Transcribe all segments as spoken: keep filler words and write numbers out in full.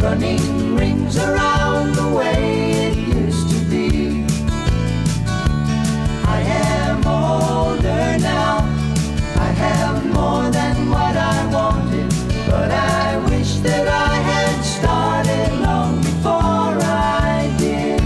running rings around the way it used to be. I am older now, I have more than what I wanted, but I wish that I had started long before I did.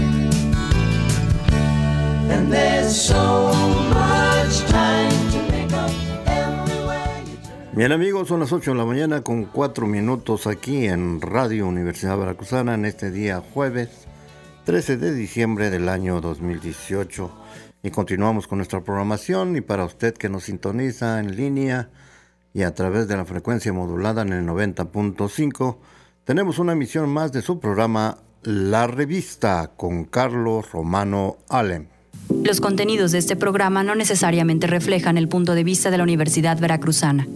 And there's so much time to make up everywhere you turn. Bien amigos, son las ocho de la mañana con cuatro minutos aquí en Radio Universidad Veracruzana en este día jueves trece de diciembre del año dos mil dieciocho. Y continuamos con nuestra programación, y para usted que nos sintoniza en línea y a través de la frecuencia modulada en el noventa punto cinco, tenemos una emisión más de su programa La Revista con Carlos Romano Alem. Los contenidos de este programa no necesariamente reflejan el punto de vista de la Universidad Veracruzana.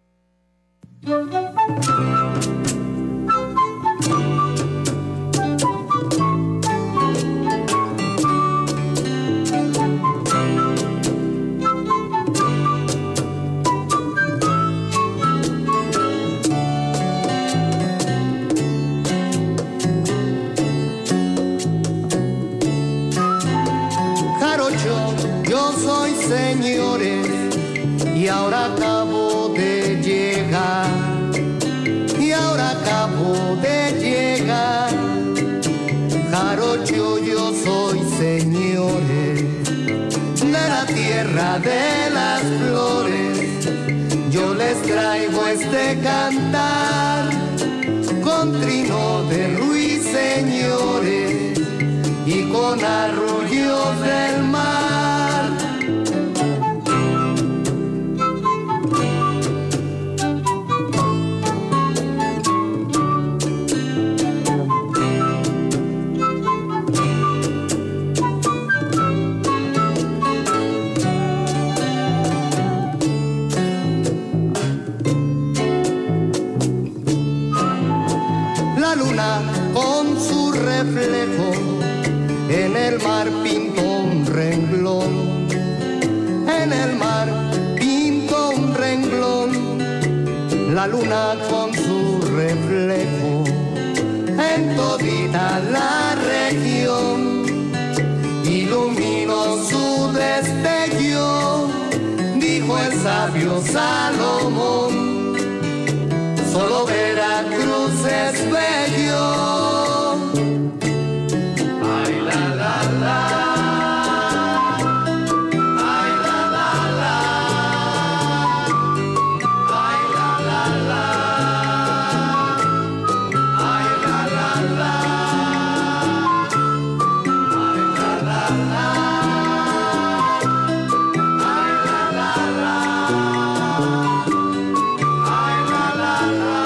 Señores, y ahora acabo de llegar, y ahora acabo de llegar. Jarocho, yo soy, señores, de la tierra de las flores. Yo les traigo este cantar con trino de Ruiz, señores, y con arroyos del mar. Con su reflejo en el mar pintó un renglón, en el mar pintó un renglón. La luna con su reflejo en todita la región iluminó su destello, dijo el sabio Salomón. Solo Veracruz es bello. Ay, la, la, la. Ay, la, la, la. Ay, la, la, la. Ay, la, la, la. Ay, la, la, la. Ay, la, la, la. Ay, la, la, la.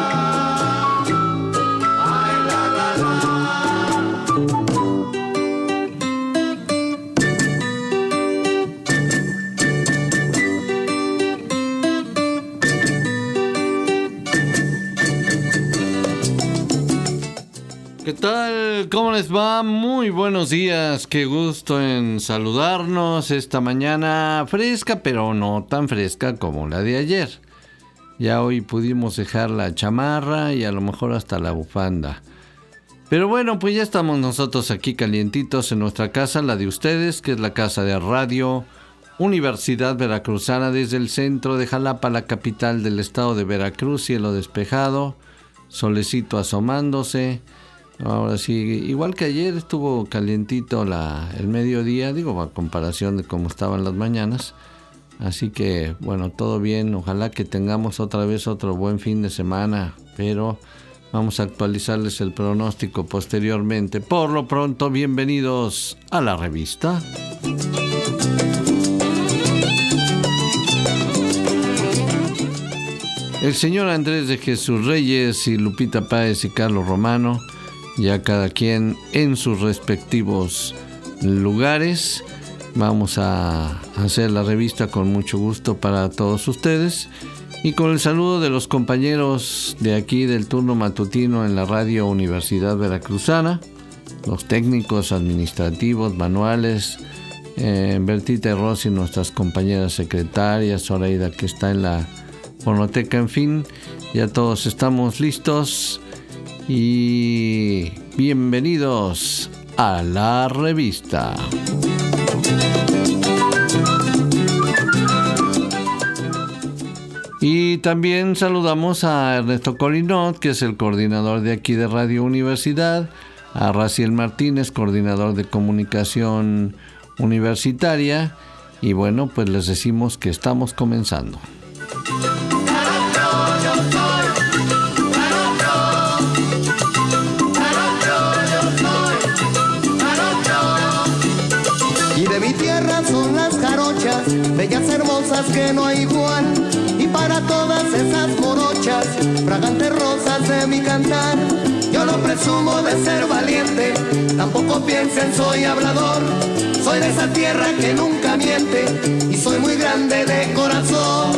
¿Qué tal? ¿Cómo les va? Muy buenos días, qué gusto en saludarnos esta mañana fresca, pero no tan fresca como la de ayer. Ya hoy pudimos dejar la chamarra y a lo mejor hasta la bufanda. Pero bueno, pues ya estamos nosotros aquí calientitos en nuestra casa, la de ustedes, que es la casa de Radio Universidad Veracruzana, desde el centro de Jalapa, la capital del estado de Veracruz, cielo despejado, solecito asomándose. Ahora sí, igual que ayer estuvo calientito la, el mediodía, digo, a comparación de cómo estaban las mañanas. Así que, bueno, todo bien. Ojalá que tengamos otra vez otro buen fin de semana, pero vamos a actualizarles el pronóstico posteriormente. Por lo pronto, bienvenidos a la revista. El señor Andrés de Jesús Reyes y Lupita Páez y Carlos Romano, ya cada quien en sus respectivos lugares. Vamos a hacer la revista con mucho gusto para todos ustedes y con el saludo de los compañeros de aquí del turno matutino en la Radio Universidad Veracruzana, los técnicos administrativos, manuales, eh, Bertita y Rosy, nuestras compañeras secretarias, Zoraida que está en la fonoteca, en fin, ya todos estamos listos y bienvenidos a la revista. Y también saludamos a Ernesto Colinot, que es el coordinador de aquí de Radio Universidad, a Raciel Martínez, coordinador de comunicación universitaria, y bueno, pues les decimos que estamos comenzando. Y de mi tierra son las jarochas, bellas hermosas que no hay igual. Y para todas esas morochas, fragantes rosas de mi cantar, yo no presumo de ser valiente, tampoco piensen soy hablador. Soy de esa tierra que nunca miente y soy muy grande de corazón.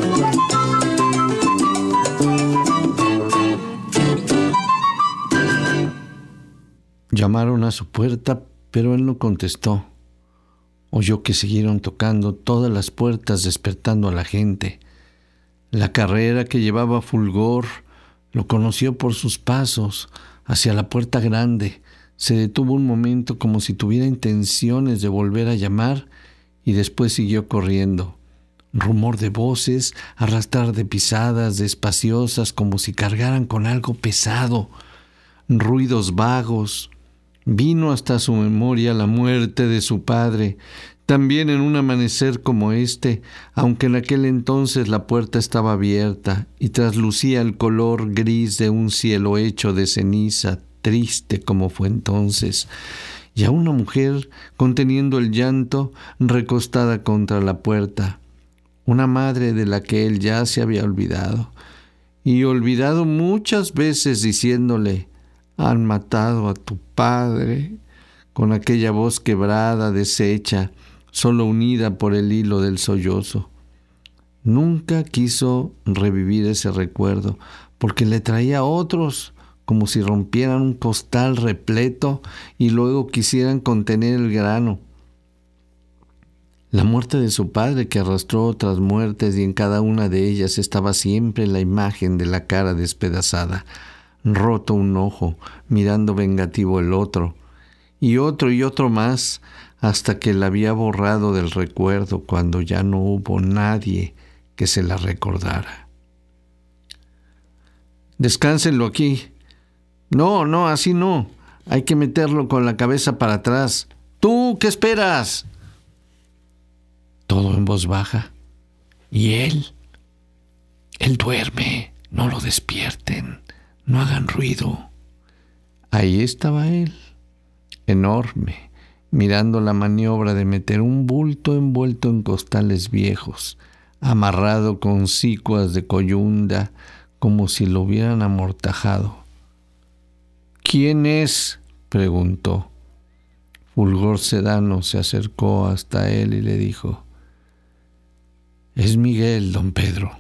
Llamaron a su puerta, pero él no contestó. Oyó que siguieron tocando todas las puertas, despertando a la gente. La carrera que llevaba Fulgor lo conoció por sus pasos hacia la puerta grande. Se detuvo un momento como si tuviera intenciones de volver a llamar y después siguió corriendo. Rumor de voces, arrastrar de pisadas despaciosas como si cargaran con algo pesado. Ruidos vagos. Vino hasta su memoria la muerte de su padre, también en un amanecer como este, aunque en aquel entonces la puerta estaba abierta y traslucía el color gris de un cielo hecho de ceniza, triste como fue entonces, y a una mujer conteniendo el llanto recostada contra la puerta, una madre de la que él ya se había olvidado, y olvidado muchas veces diciéndole: han matado a tu padre, con aquella voz quebrada, deshecha, solo unida por el hilo del sollozo. Nunca quiso revivir ese recuerdo, porque le traía otros, como si rompieran un costal repleto y luego quisieran contener el grano. La muerte de su padre, que arrastró otras muertes, y en cada una de ellas estaba siempre la imagen de la cara despedazada, roto un ojo, mirando vengativo el otro, y otro y otro más, hasta que la había borrado del recuerdo cuando ya no hubo nadie que se la recordara. Descánsenlo aquí. No, no, así no. Hay que meterlo con la cabeza para atrás. ¿Tú qué esperas? Todo en voz baja. ¿Y él? Él duerme. No lo despierten. No hagan ruido. Ahí estaba él, enorme, mirando la maniobra de meter un bulto envuelto en costales viejos, amarrado con sicuas de coyunda, como si lo hubieran amortajado. ¿Quién es?, preguntó. Fulgor Sedano se acercó hasta él y le dijo: es Miguel, don Pedro.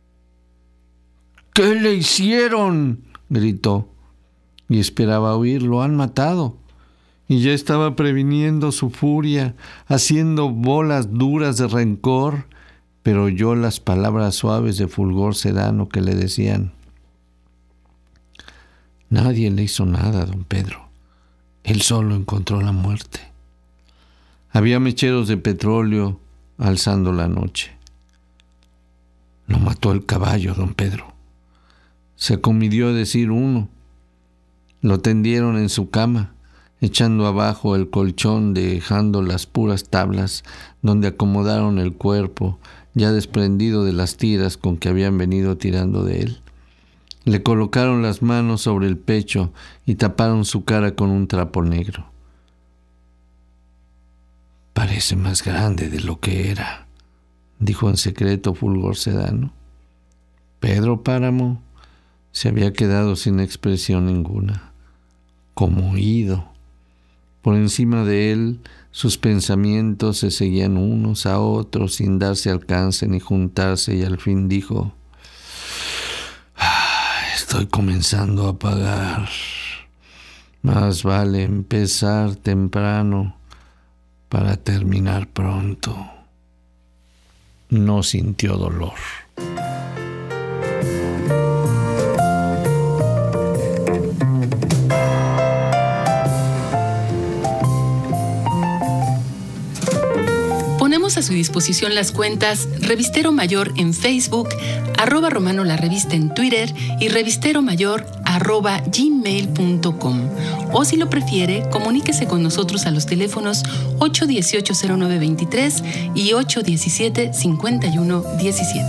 ¿Qué le hicieron?, gritó, y esperaba oír: lo han matado. Y ya estaba previniendo su furia, haciendo bolas duras de rencor, pero oyó las palabras suaves de Fulgor Sedano que le decían: nadie le hizo nada, don Pedro. Él solo encontró la muerte. Había mecheros de petróleo alzando la noche. Lo mató el caballo, don Pedro. Se acomidió a decir uno. Lo tendieron en su cama, echando abajo el colchón, dejando las puras tablas donde acomodaron el cuerpo, ya desprendido de las tiras con que habían venido tirando de él. Le colocaron las manos sobre el pecho y taparon su cara con un trapo negro. Parece más grande de lo que era, dijo en secreto Fulgor Sedano. Pedro Páramo se había quedado sin expresión ninguna, conmovido. Por encima de él, sus pensamientos se seguían unos a otros sin darse alcance ni juntarse, y al fin dijo: ah, estoy comenzando a pagar. Más vale empezar temprano para terminar pronto. No sintió dolor. Ponemos a su disposición las cuentas Revistero Mayor en Facebook, arroba Romano la Revista en Twitter y Revistero Mayor arroba gmail punto com. O si lo prefiere, comuníquese con nosotros a los teléfonos ocho uno ocho, cero nueve dos tres y ocho uno siete, cinco uno uno siete.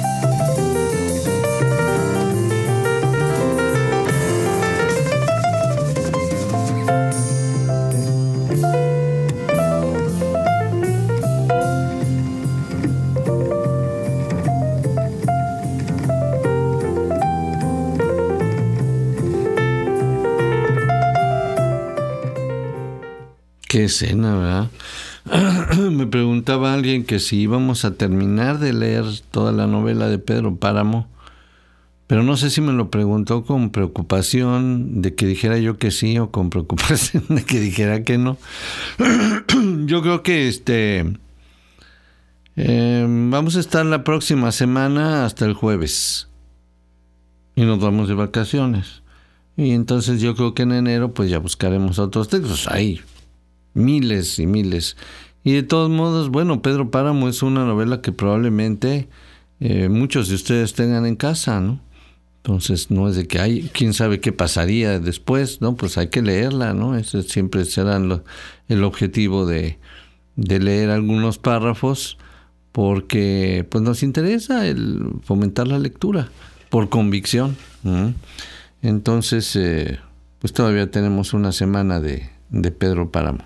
Qué escena, ¿verdad? Me preguntaba alguien que si íbamos a terminar de leer toda la novela de Pedro Páramo, pero no sé si me lo preguntó con preocupación de que dijera yo que sí o con preocupación de que dijera que no. Yo creo que este eh, vamos a estar la próxima semana hasta el jueves y nos vamos de vacaciones. Y entonces yo creo que en enero pues ya buscaremos otros textos. Ahí miles y miles. Y de todos modos, bueno, Pedro Páramo es una novela que probablemente eh, muchos de ustedes tengan en casa, ¿no? Entonces no es de que hay, quién sabe qué pasaría después, ¿no? Pues hay que leerla, ¿no? Ese siempre será lo, el objetivo de, de leer algunos párrafos, porque pues nos interesa el fomentar la lectura por convicción, ¿no? Entonces, eh, pues todavía tenemos una semana de, de Pedro Páramo.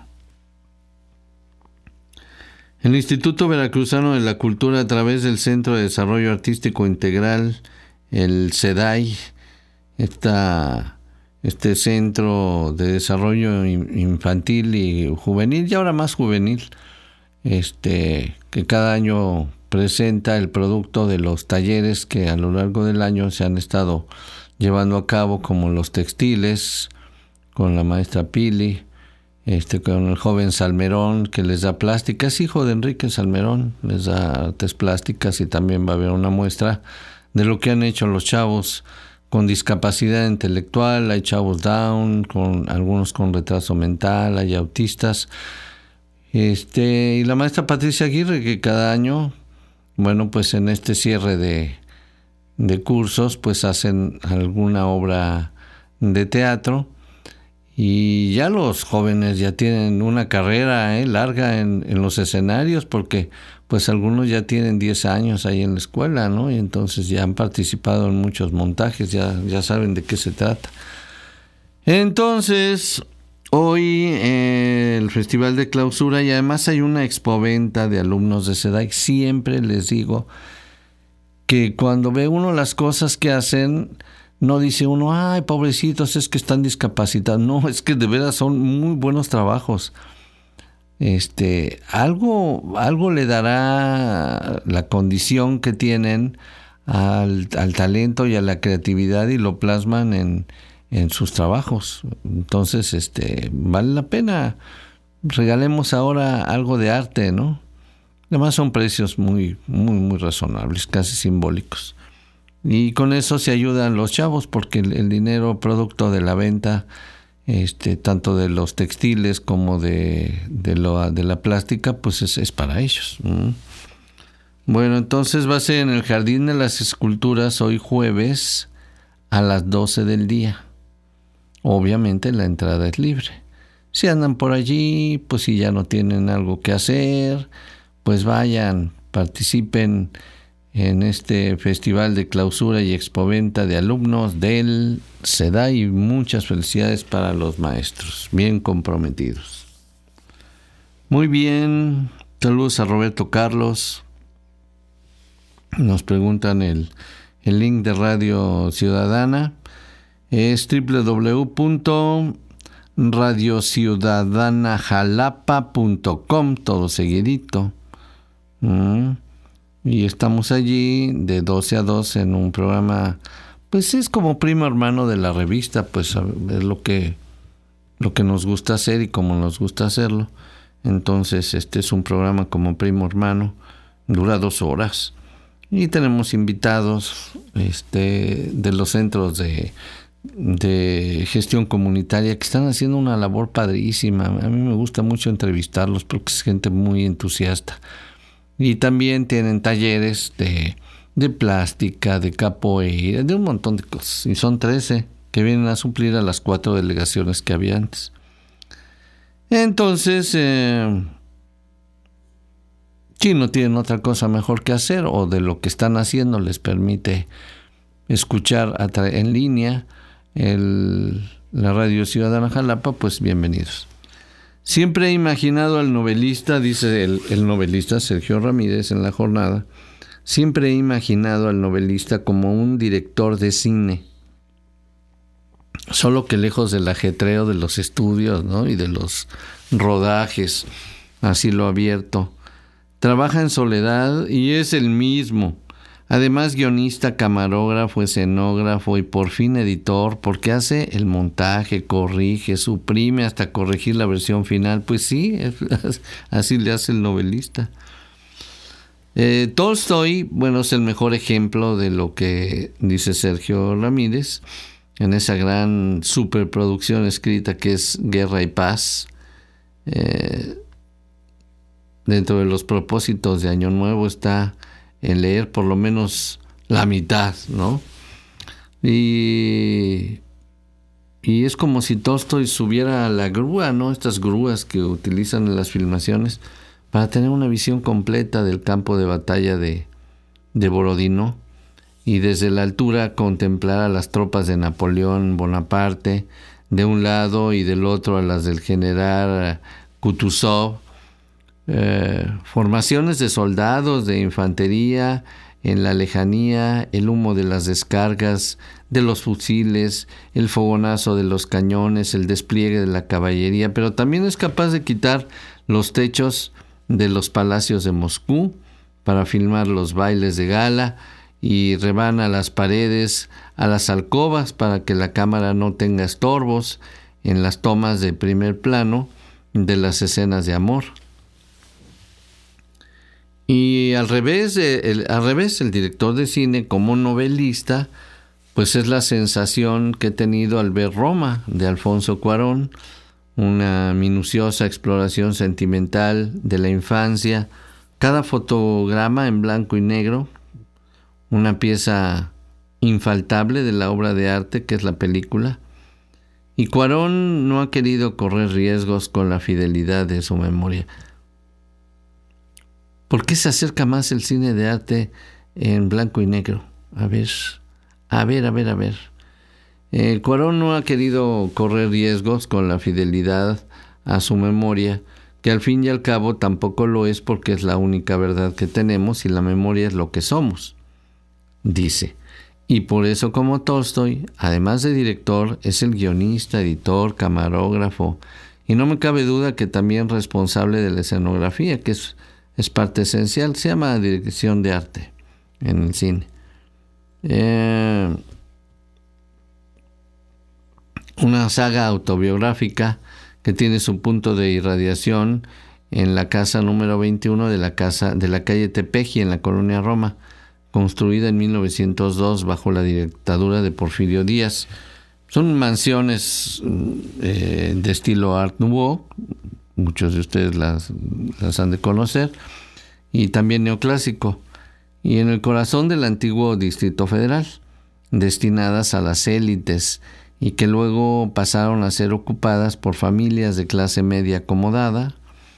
El Instituto Veracruzano de la Cultura, a través del Centro de Desarrollo Artístico Integral, el CEDAI, esta, este Centro de Desarrollo Infantil y Juvenil, y ahora más juvenil, este, que cada año presenta el producto de los talleres que a lo largo del año se han estado llevando a cabo, como los textiles, con la maestra Pili, Este, con el joven Salmerón, que les da plástica, es hijo de Enrique Salmerón, les da artes plásticas, y también va a haber una muestra de lo que han hecho los chavos con discapacidad intelectual. Hay chavos down, con algunos con retraso mental, hay autistas. Este, y la maestra Patricia Aguirre, que cada año, bueno, pues en este cierre de, de cursos, pues hacen alguna obra de teatro. Y ya los jóvenes ya tienen una carrera eh, larga en, en los escenarios, porque pues algunos ya tienen diez años ahí en la escuela, ¿no? Y entonces ya han participado en muchos montajes, ya, ya saben de qué se trata. Entonces, hoy eh, el Festival de Clausura, y además hay una expoventa de alumnos de CEDAI. Siempre les digo que cuando ve uno las cosas que hacen, no dice uno, ay, pobrecitos, es que están discapacitados. No, es que de veras son muy buenos trabajos. Este, algo, algo le dará la condición que tienen al, al talento y a la creatividad, y lo plasman en, en sus trabajos. Entonces, este, vale la pena. Regalemos ahora algo de arte, ¿no? Además son precios muy, muy, muy razonables, casi simbólicos. Y con eso se ayudan los chavos, porque el, el dinero producto de la venta, este, tanto de los textiles como de, de, lo, de la plástica, pues es, es para ellos. ¿Mm? Bueno, entonces va a ser en el Jardín de las Esculturas hoy jueves a las doce del día. Obviamente la entrada es libre. Si andan por allí, pues si ya no tienen algo que hacer, pues vayan, participen en este festival de clausura y expoventa de alumnos del CEDAI. Muchas felicidades para los maestros, bien comprometidos. Muy bien, saludos a Roberto Carlos. Nos preguntan el, el link de Radio Ciudadana. Es doble u doble u doble u punto radio ciudadana jalapa punto com, todo seguidito. Mm. Y estamos allí de doce a dos en un programa, pues es como primo hermano de la revista, pues es lo que, lo que nos gusta hacer y como nos gusta hacerlo. Entonces este es un programa como primo hermano, dura dos horas. Y tenemos invitados este, de los centros de, de gestión comunitaria que están haciendo una labor padrísima. A mí me gusta mucho entrevistarlos porque es gente muy entusiasta. Y también tienen talleres de, de plástica, de capoeira, de un montón de cosas. Y son trece que vienen a suplir a las cuatro delegaciones que había antes. Entonces, eh, si no tienen otra cosa mejor que hacer o de lo que están haciendo les permite escuchar en línea el, la Radio Ciudadana Jalapa, pues bienvenidos. Siempre he imaginado al novelista, dice el, el novelista Sergio Ramírez en la jornada, siempre he imaginado al novelista como un director de cine, solo que lejos del ajetreo de los estudios, ¿no? Y de los rodajes a cielo abierto. Trabaja en soledad y es el mismo. Además, guionista, camarógrafo, escenógrafo y por fin editor, porque hace el montaje, corrige, suprime hasta corregir la versión final. Pues sí, así le hace el novelista. Eh, Tolstoy, bueno, es el mejor ejemplo de lo que dice Sergio Ramírez en esa gran superproducción escrita que es Guerra y Paz. Eh, dentro de los propósitos de Año Nuevo está en leer por lo menos la mitad, ¿no? Y, y es como si Tolstoy subiera a la grúa, ¿no? Estas grúas que utilizan en las filmaciones para tener una visión completa del campo de batalla de, de Borodino y desde la altura contemplar a las tropas de Napoleón Bonaparte de un lado y del otro a las del general Kutuzov, eh, formaciones de soldados, de infantería en la lejanía, el humo de las descargas, de los fusiles, el fogonazo de los cañones, el despliegue de la caballería, pero también es capaz de quitar los techos de los palacios de Moscú para filmar los bailes de gala y rebana las paredes a las alcobas para que la cámara no tenga estorbos en las tomas de primer plano de las escenas de amor. Y al revés, el, al revés, el director de cine como novelista, pues es la sensación que he tenido al ver Roma de Alfonso Cuarón, una minuciosa exploración sentimental de la infancia, cada fotograma en blanco y negro, una pieza infaltable de la obra de arte que es la película. Y Cuarón no ha querido correr riesgos con la fidelidad de su memoria. ¿Por qué se acerca más el cine de arte en blanco y negro? A ver, a ver, a ver, a ver. Eh, Cuarón no ha querido correr riesgos con la fidelidad a su memoria, que al fin y al cabo tampoco lo es porque es la única verdad que tenemos y la memoria es lo que somos, dice. Y por eso, como Tolstoy, además de director, es el guionista, editor, camarógrafo, y no me cabe duda que también responsable de la escenografía, que es Es parte esencial, se llama dirección de arte en el cine. Eh, una saga autobiográfica que tiene su punto de irradiación en la casa número veintiuno de la casa de la calle Tepeji en la colonia Roma, construida en mil novecientos dos bajo la dictadura de Porfirio Díaz. Son mansiones eh, de estilo Art Nouveau. Muchos de ustedes las, las han de conocer, y también neoclásico, y en el corazón del antiguo Distrito Federal, destinadas a las élites, y que luego pasaron a ser ocupadas por familias de clase media acomodada.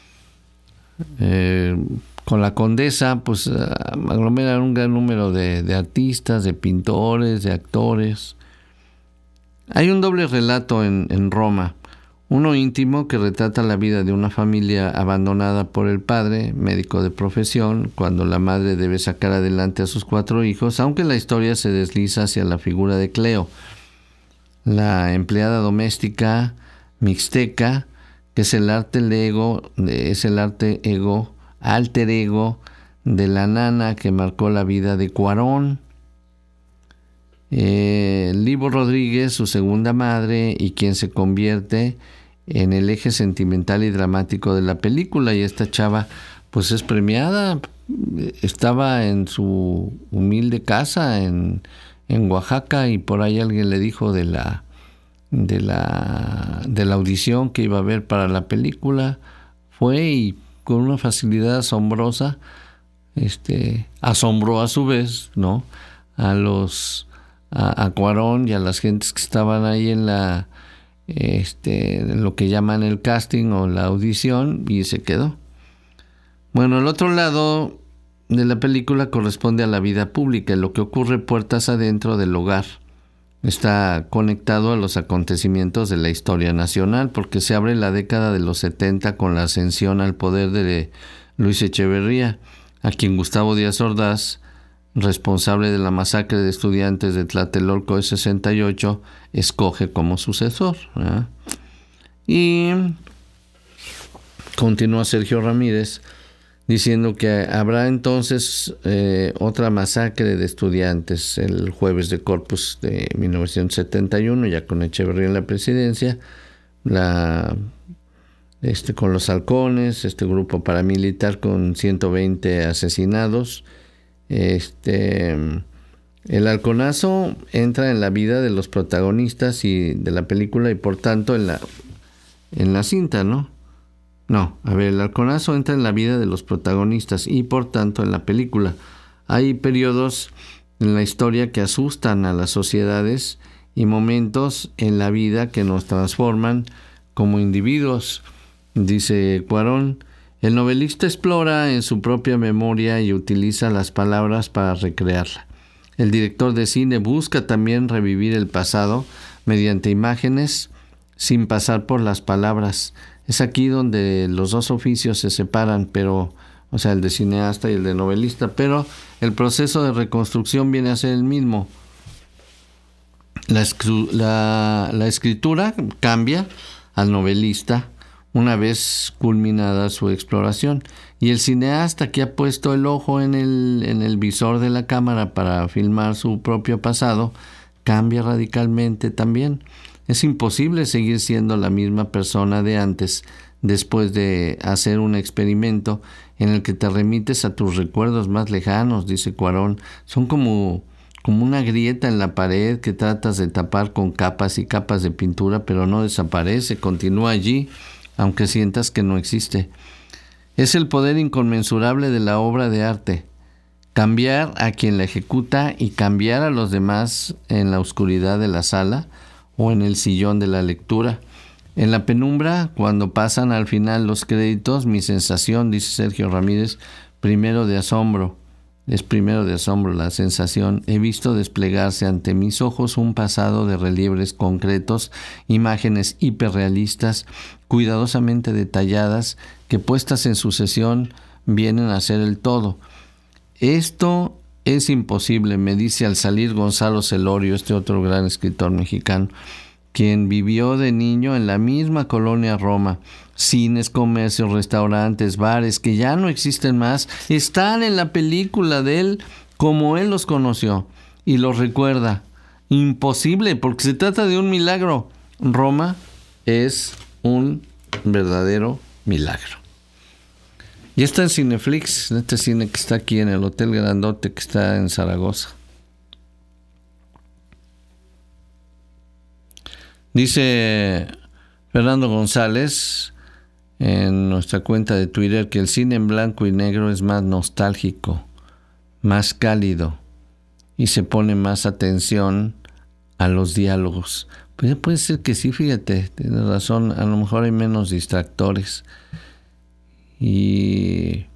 Eh, con la Condesa, pues aglomeran un gran número de, de artistas, de pintores, de actores. Hay un doble relato en, en Roma. Uno íntimo que retrata la vida de una familia abandonada por el padre, médico de profesión, cuando la madre debe sacar adelante a sus cuatro hijos, aunque la historia se desliza hacia la figura de Cleo, la empleada doméstica mixteca, que es el arte ego, es el arte ego, alter ego de la nana que marcó la vida de Cuarón. Eh, Libo Rodríguez, su segunda madre, y quien se convierte en el eje sentimental y dramático de la película. Y esta chava pues es premiada, estaba en su humilde casa en, en Oaxaca, y por ahí alguien le dijo de la, de la de la audición que iba a haber para la película, fue y con una facilidad asombrosa este, asombró a su vez, ¿no? A los, a, a Cuarón y a las gentes que estaban ahí en la, este, en lo que llaman el casting o la audición, y se quedó. Bueno, el otro lado de la película corresponde a la vida pública, lo que ocurre puertas adentro del hogar. Está conectado a los acontecimientos de la historia nacional, porque se abre la década de los setenta con la ascensión al poder de Luis Echeverría, a quien Gustavo Díaz Ordaz, responsable de la masacre de estudiantes de Tlatelolco de sesenta y ocho, escoge como sucesor, ¿verdad? Y continúa Sergio Ramírez diciendo que habrá entonces eh, otra masacre de estudiantes el jueves de Corpus de mil novecientos setenta y uno, ya con Echeverría en la presidencia, la, este, con los halcones, este grupo paramilitar con ciento veinte asesinados. Este, el halconazo entra en la vida de los protagonistas y de la película y por tanto en la, en la cinta, ¿no? No, a ver, el halconazo entra en la vida de los protagonistas y por tanto en la película. Hay periodos en la historia que asustan a las sociedades y momentos en la vida que nos transforman como individuos. Dice Cuarón, el novelista explora en su propia memoria y utiliza las palabras para recrearla. El director de cine busca también revivir el pasado mediante imágenes sin pasar por las palabras. Es aquí donde los dos oficios se separan, pero, o sea, el de cineasta y el de novelista, pero el proceso de reconstrucción viene a ser el mismo. La, escru- la, la escritura cambia al novelista una vez culminada su exploración, y el cineasta que ha puesto el ojo en el, en el visor de la cámara para filmar su propio pasado, cambia radicalmente también. Es imposible seguir siendo la misma persona de antes después de hacer un experimento en el que te remites a tus recuerdos más lejanos, dice Cuarón. Son como, como una grieta en la pared que tratas de tapar con capas y capas de pintura, pero no desaparece, continúa allí, aunque sientas que no existe. Es el poder inconmensurable de la obra de arte. Cambiar a quien la ejecuta y cambiar a los demás en la oscuridad de la sala o en el sillón de la lectura. En la penumbra, cuando pasan al final los créditos, mi sensación, dice Sergio Ramírez, primero de asombro, es primero de asombro la sensación. He visto desplegarse ante mis ojos un pasado de relieves concretos, imágenes hiperrealistas, cuidadosamente detalladas, que puestas en sucesión vienen a ser el todo. Esto es imposible, me dice al salir Gonzalo Celorio, este otro gran escritor mexicano, quien vivió de niño en la misma colonia Roma. Cines, comercios, restaurantes, bares que ya no existen más, están en la película de él como él los conoció y los recuerda. Imposible, porque se trata de un milagro. Roma es un verdadero milagro. Y está en Cineflix, en este cine que está aquí en el Hotel Grandote que está en Zaragoza. Dice Fernando González en nuestra cuenta de Twitter que el cine en blanco y negro es más nostálgico, más cálido y se pone más atención a los diálogos. Pues puede ser que sí, fíjate, tienes razón, a lo mejor hay menos distractores. Y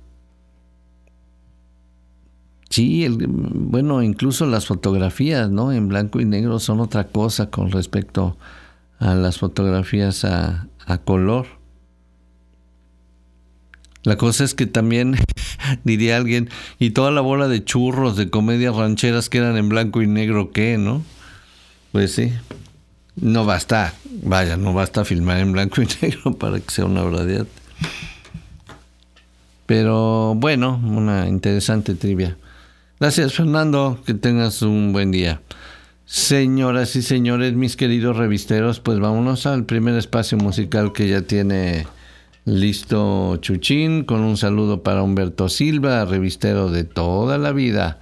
sí, el, bueno, incluso las fotografías, ¿no? En blanco y negro son otra cosa con respecto a las fotografías a, a color. La cosa es que también, diría alguien, y toda la bola de churros de comedias rancheras que eran en blanco y negro, ¿qué, no? Pues sí, no basta, vaya, no basta filmar en blanco y negro para que sea una obra de arte. Pero bueno, una interesante trivia. Gracias, Fernando, que tengas un buen día. Señoras y señores, mis queridos revisteros, pues vámonos al primer espacio musical que ya tiene listo Chuchín, con un saludo para Humberto Silva, revistero de toda la vida.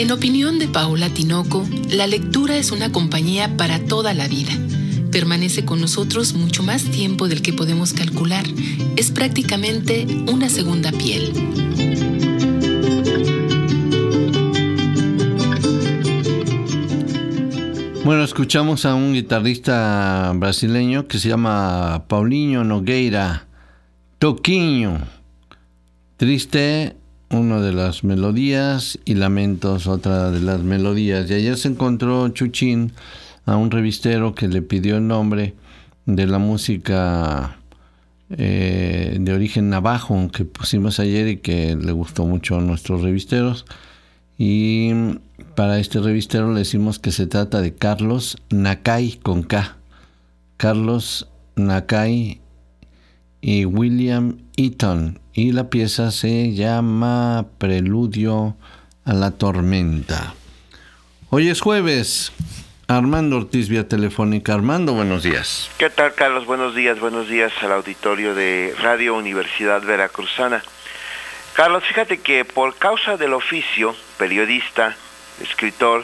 En opinión de Paola Tinoco, la lectura es una compañía para toda la vida. Permanece con nosotros mucho más tiempo del que podemos calcular. Es prácticamente una segunda piel. Bueno, escuchamos a un guitarrista brasileño que se llama Paulinho Nogueira, Toquinho. Triste, una de las melodías, y Lamentos, otra de las melodías. Y ayer se encontró Chuchín a un revistero que le pidió el nombre de la música eh, de origen navajo que pusimos ayer y que le gustó mucho a nuestros revisteros. Y para este revistero le decimos que se trata de Carlos Nakai con K. Carlos Nakai y William Eaton. Y la pieza se llama Preludio a la Tormenta. Hoy es jueves. Armando Ortiz, vía telefónica. Armando, buenos días. ¿Qué tal, Carlos? Buenos días, buenos días al auditorio de Radio Universidad Veracruzana. Carlos, fíjate que por causa del oficio, periodista, escritor,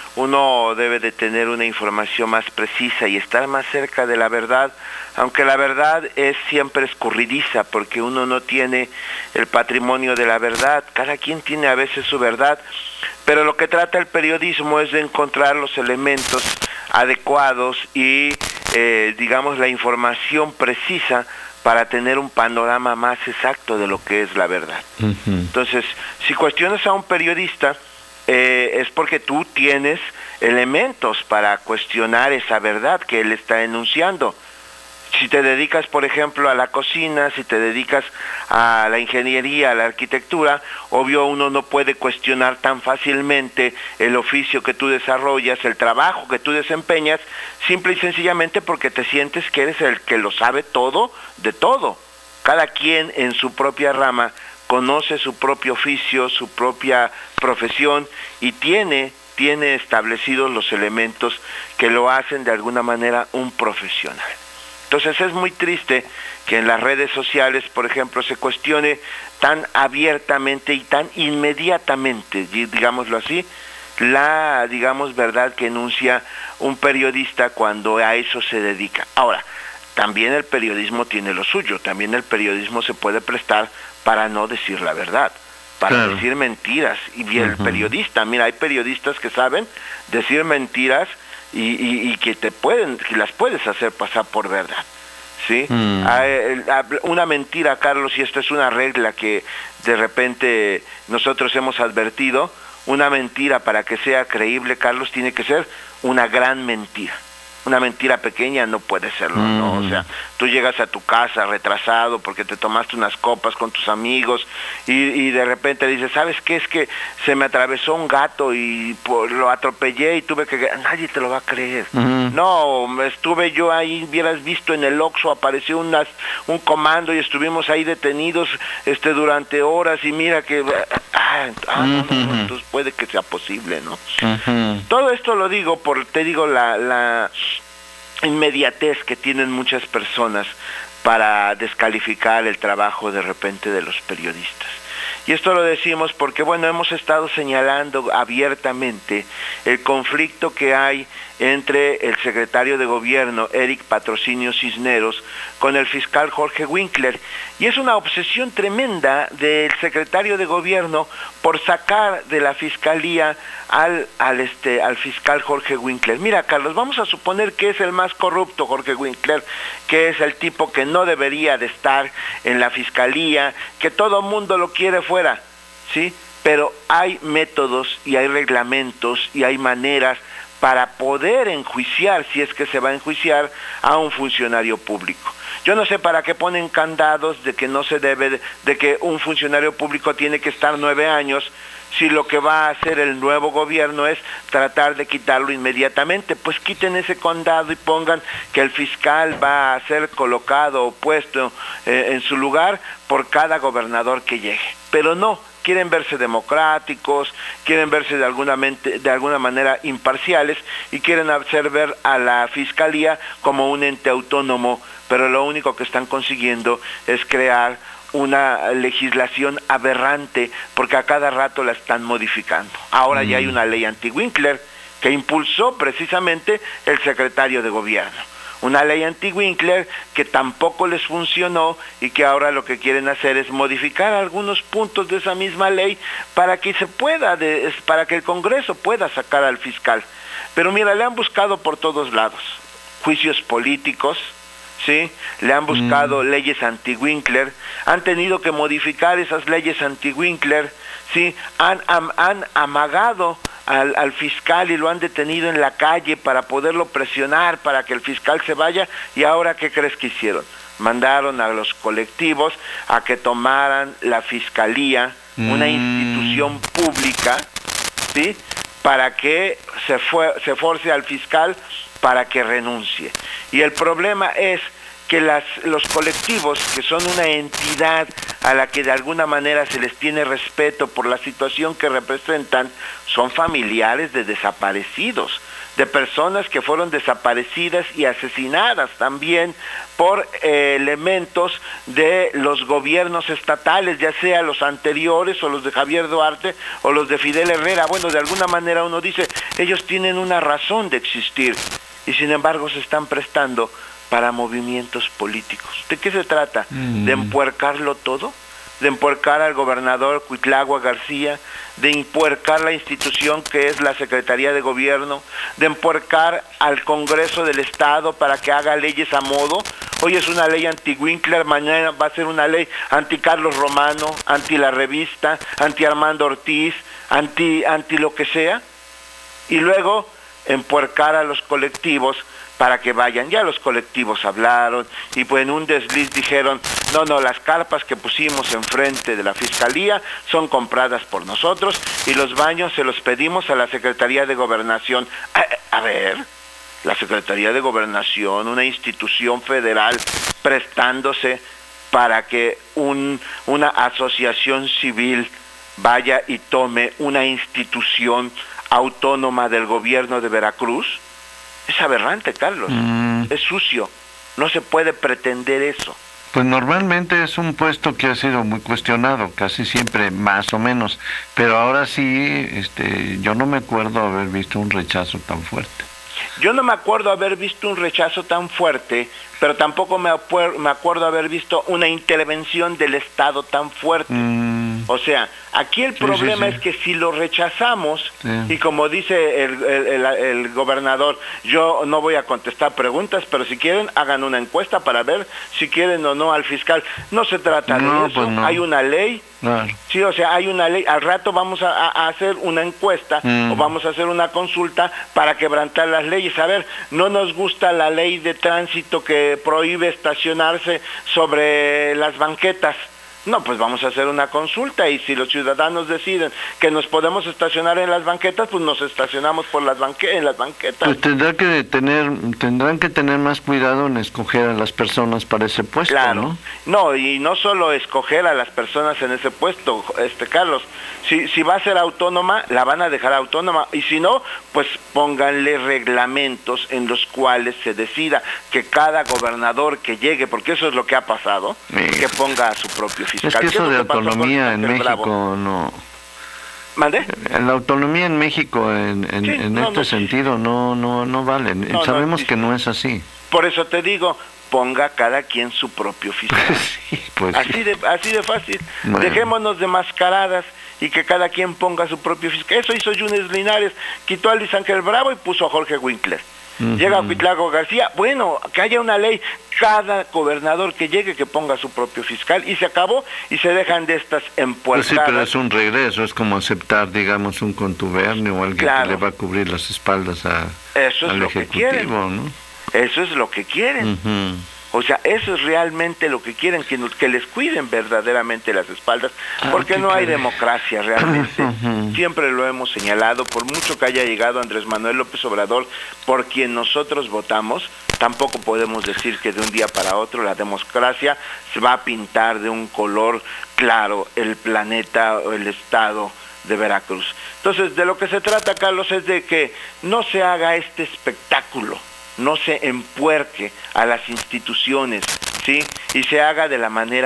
uno debe de tener una información más precisa y estar más cerca de la verdad, aunque la verdad es siempre escurridiza, porque uno no tiene el patrimonio de la verdad, cada quien tiene a veces su verdad, pero lo que trata el periodismo es de encontrar los elementos adecuados y, eh, digamos, la información precisa para tener un panorama más exacto de lo que es la verdad. Uh-huh. Entonces, si cuestionas a un periodista, eh, es porque tú tienes elementos para cuestionar esa verdad que él está enunciando. Si te dedicas, por ejemplo, a la cocina, si te dedicas a la ingeniería, a la arquitectura, obvio uno no puede cuestionar tan fácilmente el oficio que tú desarrollas, el trabajo que tú desempeñas, simple y sencillamente porque te sientes que eres el que lo sabe todo de todo. Cada quien en su propia rama conoce su propio oficio, su propia profesión y tiene, tiene establecidos los elementos que lo hacen de alguna manera un profesional. Entonces es muy triste que en las redes sociales, por ejemplo, se cuestione tan abiertamente y tan inmediatamente, digámoslo así, la, digamos, verdad que enuncia un periodista cuando a eso se dedica. Ahora, también el periodismo tiene lo suyo, también el periodismo se puede prestar para no decir la verdad, para claro. decir mentiras. Y bien, uh-huh. el periodista, mira, hay periodistas que saben decir mentiras Y, y, y que te pueden, que las puedes hacer pasar por verdad, ¿sí? Mm. Una mentira, Carlos, y esta es una regla que de repente nosotros hemos advertido, una mentira para que sea creíble, Carlos, tiene que ser una gran mentira. Una mentira pequeña no puede serlo, mm. ¿no? O sea, tú llegas a tu casa retrasado porque te tomaste unas copas con tus amigos y, y de repente dices, ¿sabes qué? Es que se me atravesó un gato y por, lo atropellé y tuve que... Nadie te lo va a creer. Mm. No, estuve yo ahí, hubieras visto en el Oxxo, apareció unas, un comando y estuvimos ahí detenidos este durante horas y mira que... Ah, ah no, no, no, entonces puede que sea posible, ¿no? Uh-huh. Todo esto lo digo por, te digo, la... la inmediatez que tienen muchas personas para descalificar el trabajo de repente de los periodistas. Y esto lo decimos porque, bueno, hemos estado señalando abiertamente el conflicto que hay entre el secretario de Gobierno, Eric Patrocinio Cisneros, con el fiscal Jorge Winkler. Y es una obsesión tremenda del secretario de Gobierno por sacar de la Fiscalía al, al, este, al fiscal Jorge Winkler. Mira, Carlos, vamos a suponer que es el más corrupto Jorge Winkler, que es el tipo que no debería de estar en la Fiscalía, que todo mundo lo quiere fuera, ¿sí? Pero hay métodos y hay reglamentos y hay maneras para poder enjuiciar, si es que se va a enjuiciar, a un funcionario público. Yo no sé para qué ponen candados de que no se debe, de, de que un funcionario público tiene que estar nueve años, si lo que va a hacer el nuevo gobierno es tratar de quitarlo inmediatamente, pues quiten ese condado y pongan que el fiscal va a ser colocado o puesto eh, en su lugar por cada gobernador que llegue. Pero no, quieren verse democráticos, quieren verse de alguna, mente, de alguna manera imparciales y quieren hacer ver a la Fiscalía como un ente autónomo, pero lo único que están consiguiendo es crear una legislación aberrante, porque a cada rato la están modificando. Ahora mm. ya hay una ley anti-Winkler que impulsó precisamente el secretario de gobierno. Una ley anti-Winkler que tampoco les funcionó y que ahora lo que quieren hacer es modificar algunos puntos de esa misma ley para que se pueda, de, para que el Congreso pueda sacar al fiscal. Pero mira, le han buscado por todos lados, juicios políticos, ¿sí? Le han buscado mm. leyes anti-Winkler, han tenido que modificar esas leyes anti-Winkler, ¿sí? Han, han, han amagado Al, al fiscal y lo han detenido en la calle para poderlo presionar, para que el fiscal se vaya, y ahora ¿qué crees que hicieron? Mandaron a los colectivos a que tomaran la fiscalía, mm. una institución pública, ¿sí? Para que se, fue, se force al fiscal para que renuncie. Y el problema es que las, los colectivos, que son una entidad a la que de alguna manera se les tiene respeto por la situación que representan, son familiares de desaparecidos, de personas que fueron desaparecidas y asesinadas también por eh, elementos de los gobiernos estatales, ya sea los anteriores o los de Javier Duarte o los de Fidel Herrera. Bueno, de alguna manera uno dice, ellos tienen una razón de existir y sin embargo se están prestando para movimientos políticos. ¿De qué se trata? Mm. ¿De empuercarlo todo? ¿De empuercar al gobernador Cuitlagua García? ¿De empuercar la institución que es la Secretaría de Gobierno? ¿De empuercar al Congreso del Estado para que haga leyes a modo? Hoy es una ley anti-Winkler, mañana va a ser una ley anti-Carlos Romano, anti-La Revista, anti-Armando Ortiz, anti, anti lo que sea. Y luego empuercar a los colectivos para que vayan. Ya los colectivos hablaron y pues en un desliz dijeron, no, no, las carpas que pusimos enfrente de la Fiscalía son compradas por nosotros y los baños se los pedimos a la Secretaría de Gobernación. A, a ver, la Secretaría de Gobernación, una institución federal prestándose para que un, una asociación civil vaya y tome una institución autónoma del gobierno de Veracruz. Es aberrante, Carlos. Mm. Es sucio. No se puede pretender eso. Pues normalmente es un puesto que ha sido muy cuestionado, casi siempre más o menos, pero ahora sí, este, yo no me acuerdo haber visto un rechazo tan fuerte. Yo no me acuerdo haber visto un rechazo tan fuerte, pero tampoco me, apuer- me acuerdo haber visto una intervención del Estado tan fuerte. Mm. O sea, aquí el sí, problema sí, sí. es que si lo rechazamos, sí. y como dice el, el, el, el gobernador, yo no voy a contestar preguntas, pero si quieren, hagan una encuesta para ver si quieren o no al fiscal. No se trata no, de eso, pues no. Hay una ley. Claro. Sí, o sea, hay una ley. Al rato vamos a, a hacer una encuesta mm. o vamos a hacer una consulta para quebrantar las leyes. A ver, no nos gusta la ley de tránsito que prohíbe estacionarse sobre las banquetas. No, pues vamos a hacer una consulta y si los ciudadanos deciden que nos podemos estacionar en las banquetas, pues nos estacionamos por las banque- en las banquetas. Pues tendrá que tener, tendrán que tener más cuidado en escoger a las personas para ese puesto, claro. ¿no? No, y no solo escoger a las personas en ese puesto, este Carlos, si, si va a ser autónoma, la van a dejar autónoma, y si no, pues pónganle reglamentos en los cuales se decida que cada gobernador que llegue, porque eso es lo que ha pasado, sí. que ponga a su propio fiscal. Es que eso de autonomía en México Bravo? no... ¿Mande? La autonomía en México en, en, sí, en no, este no, sentido no no no vale. No, Sabemos no, que no es así. Por eso te digo, ponga cada quien su propio fiscal. sí, pues así sí. de así de fácil. Bueno. Dejémonos de mascaradas y que cada quien ponga su propio fiscal. Eso hizo Yunes Linares, quitó a Luis Ángel Bravo y puso a Jorge Winkler. Uh-huh. Llega Cuitlagua García, bueno, que haya una ley, cada gobernador que llegue que ponga su propio fiscal y se acabó y se dejan de estas empuercadas. Pues sí, pero es un regreso, es como aceptar, digamos, un contubernio o alguien claro. que le va a cubrir las espaldas a, Eso es al lo Ejecutivo, que quieren. ¿no? Eso es lo que quieren. Uh-huh. O sea, eso es realmente lo que quieren, que, nos, que les cuiden verdaderamente las espaldas, porque ah, no hay democracia realmente. Uh-huh. Siempre lo hemos señalado, por mucho que haya llegado Andrés Manuel López Obrador, por quien nosotros votamos, tampoco podemos decir que de un día para otro la democracia se va a pintar de un color claro el planeta o el estado de Veracruz. Entonces, de lo que se trata, Carlos, es de que no se haga este espectáculo, no se empuerque a las instituciones, ¿sí? Y se haga de la manera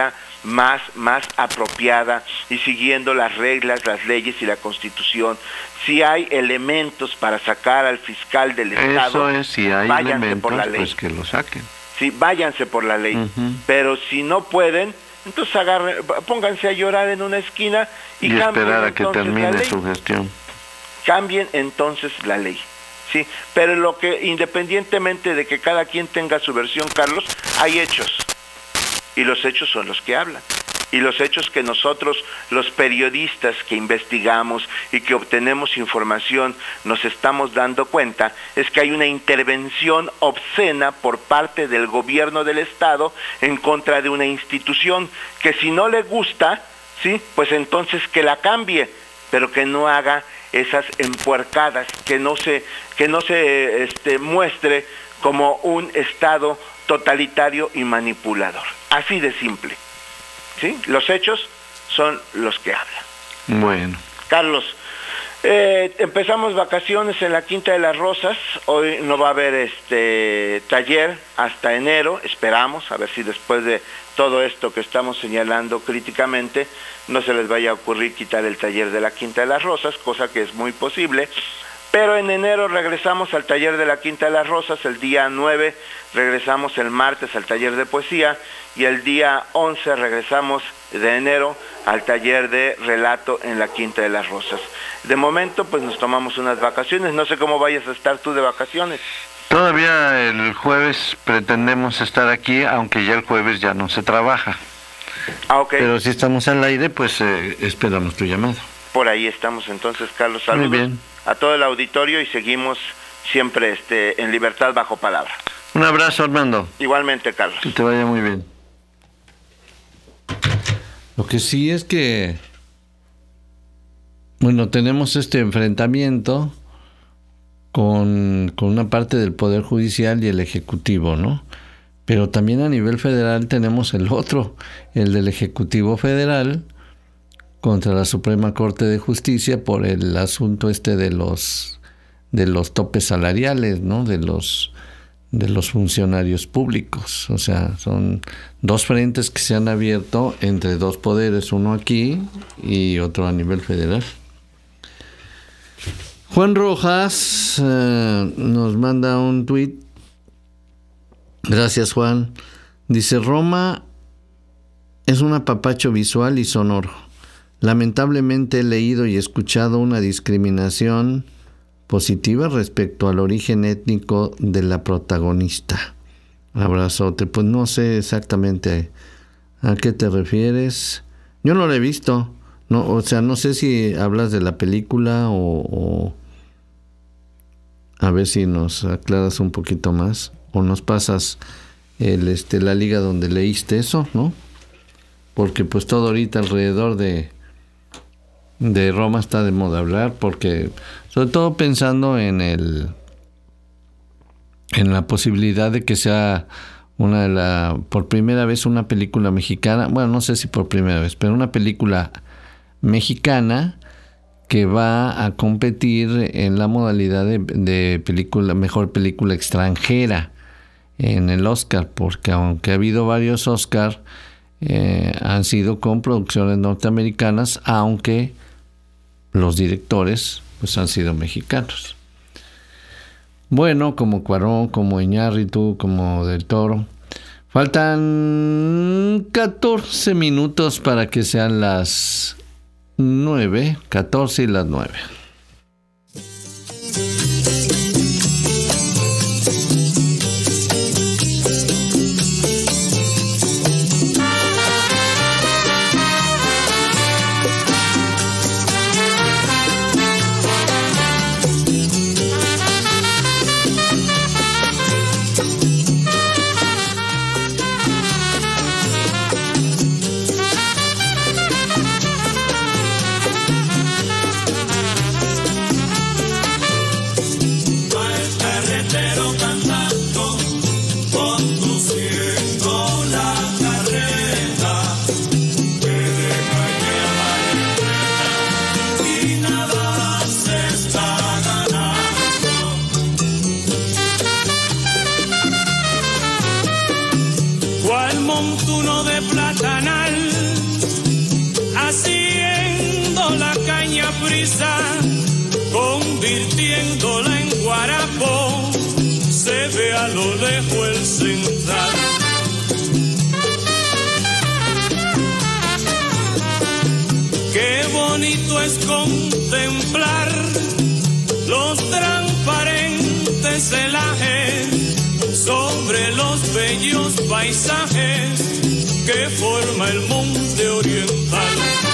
más, más apropiada y siguiendo las reglas, las leyes y la Constitución. Si hay elementos para sacar al fiscal del Estado, eso es, si hay váyanse elementos, por la ley. Pues que lo saquen. Sí, váyanse por la ley. Uh-huh. Pero si no pueden, entonces agarren, pónganse a llorar en una esquina y, y cambien esperar a que entonces termine la ley. su gestión. Cambien entonces la ley. Sí, pero lo que, independientemente de que cada quien tenga su versión, Carlos, hay hechos. Y los hechos son los que hablan. Y los hechos que nosotros, los periodistas que investigamos y que obtenemos información, nos estamos dando cuenta, es que hay una intervención obscena por parte del gobierno del Estado en contra de una institución que si no le gusta, sí, pues entonces que la cambie, pero que no haga esas empuercadas, que no se, que no se este, muestre como un Estado totalitario y manipulador. Así de simple. ¿Sí? Los hechos son los que hablan. Bueno. Carlos, eh, empezamos vacaciones en la Quinta de las Rosas. Hoy no va a haber este taller hasta enero, esperamos, a ver si después de todo esto que estamos señalando críticamente, no se les vaya a ocurrir quitar el taller de la Quinta de las Rosas, cosa que es muy posible. Pero en enero regresamos al taller de la Quinta de las Rosas, el día nueve regresamos el martes al taller de poesía y el día once regresamos de enero al taller de relato en la Quinta de las Rosas. De momento pues nos tomamos unas vacaciones, no sé cómo vayas a estar tú de vacaciones. Todavía el jueves pretendemos estar aquí, aunque ya el jueves ya no se trabaja. Ah, ok. Pero si estamos al aire, pues eh, esperamos tu llamado. Por ahí estamos entonces, Carlos. Saludos. Muy bien. A todo el auditorio y seguimos siempre este, en libertad bajo palabra. Un abrazo, Armando. Igualmente, Carlos. Que te vaya muy bien. Lo que sí es que, bueno, tenemos este enfrentamiento con, con una parte del Poder Judicial y el Ejecutivo, ¿no? Pero también a nivel federal tenemos el otro, el del Ejecutivo Federal, contra la Suprema Corte de Justicia por el asunto este de los de los topes salariales, ¿no? De los de los funcionarios públicos. O sea, son dos frentes que se han abierto entre dos poderes, uno aquí y otro a nivel federal. Juan Rojas eh, nos manda un tuit. Gracias, Juan. Dice: Roma es un apapacho visual y sonoro. Lamentablemente he leído y escuchado una discriminación positiva respecto al origen étnico de la protagonista. Abrazote. Pues no sé exactamente a qué te refieres. Yo no la he visto. No, o sea, no sé si hablas de la película o, o a ver si nos aclaras un poquito más o nos pasas el este la liga donde leíste eso, ¿no? Porque pues todo ahorita alrededor de de Roma está de moda hablar, porque sobre todo pensando en el en la posibilidad de que sea una de la por primera vez una película mexicana, bueno, no sé si por primera vez, pero una película mexicana que va a competir en la modalidad de, de película mejor película extranjera en el Oscar, porque aunque ha habido varios Oscar, eh, han sido con producciones norteamericanas, aunque los directores pues han sido mexicanos. Bueno, como Cuarón, como Iñárritu, como Del Toro. Faltan catorce minutos para que sean las nueve, catorce y las nueve. Cual montuno de platanal prisa, convirtiéndola en guarapo, se ve a lo lejos el central. Qué bonito es contemplar los transparentes celajes sobre los bellos paisajes que forma el monte oriental.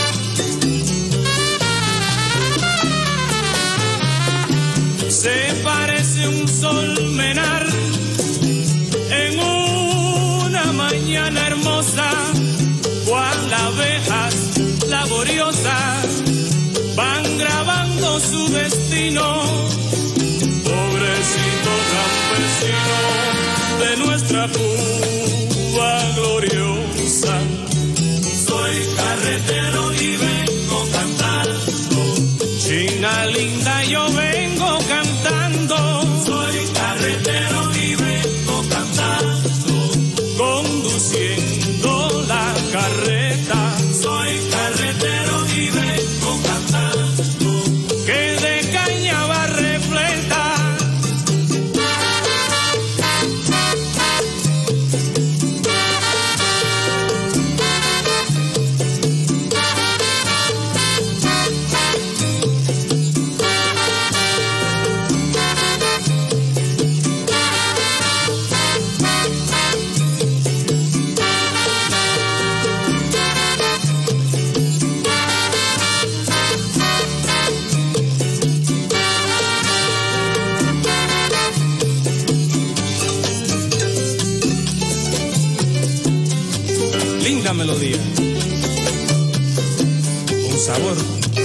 Se parece un sol menar en una mañana hermosa, cual abejas laboriosas van grabando su destino. Pobrecito campesino de nuestra Cuba gloriosa. Soy carretero y vengo cantando. China linda, yo vengo cantando. Soy carretero y vengo cantando. Conduciendo la carreta. Soy carretero y vengo cantando. Que de caña va repleta. Linda melodía, con sabor.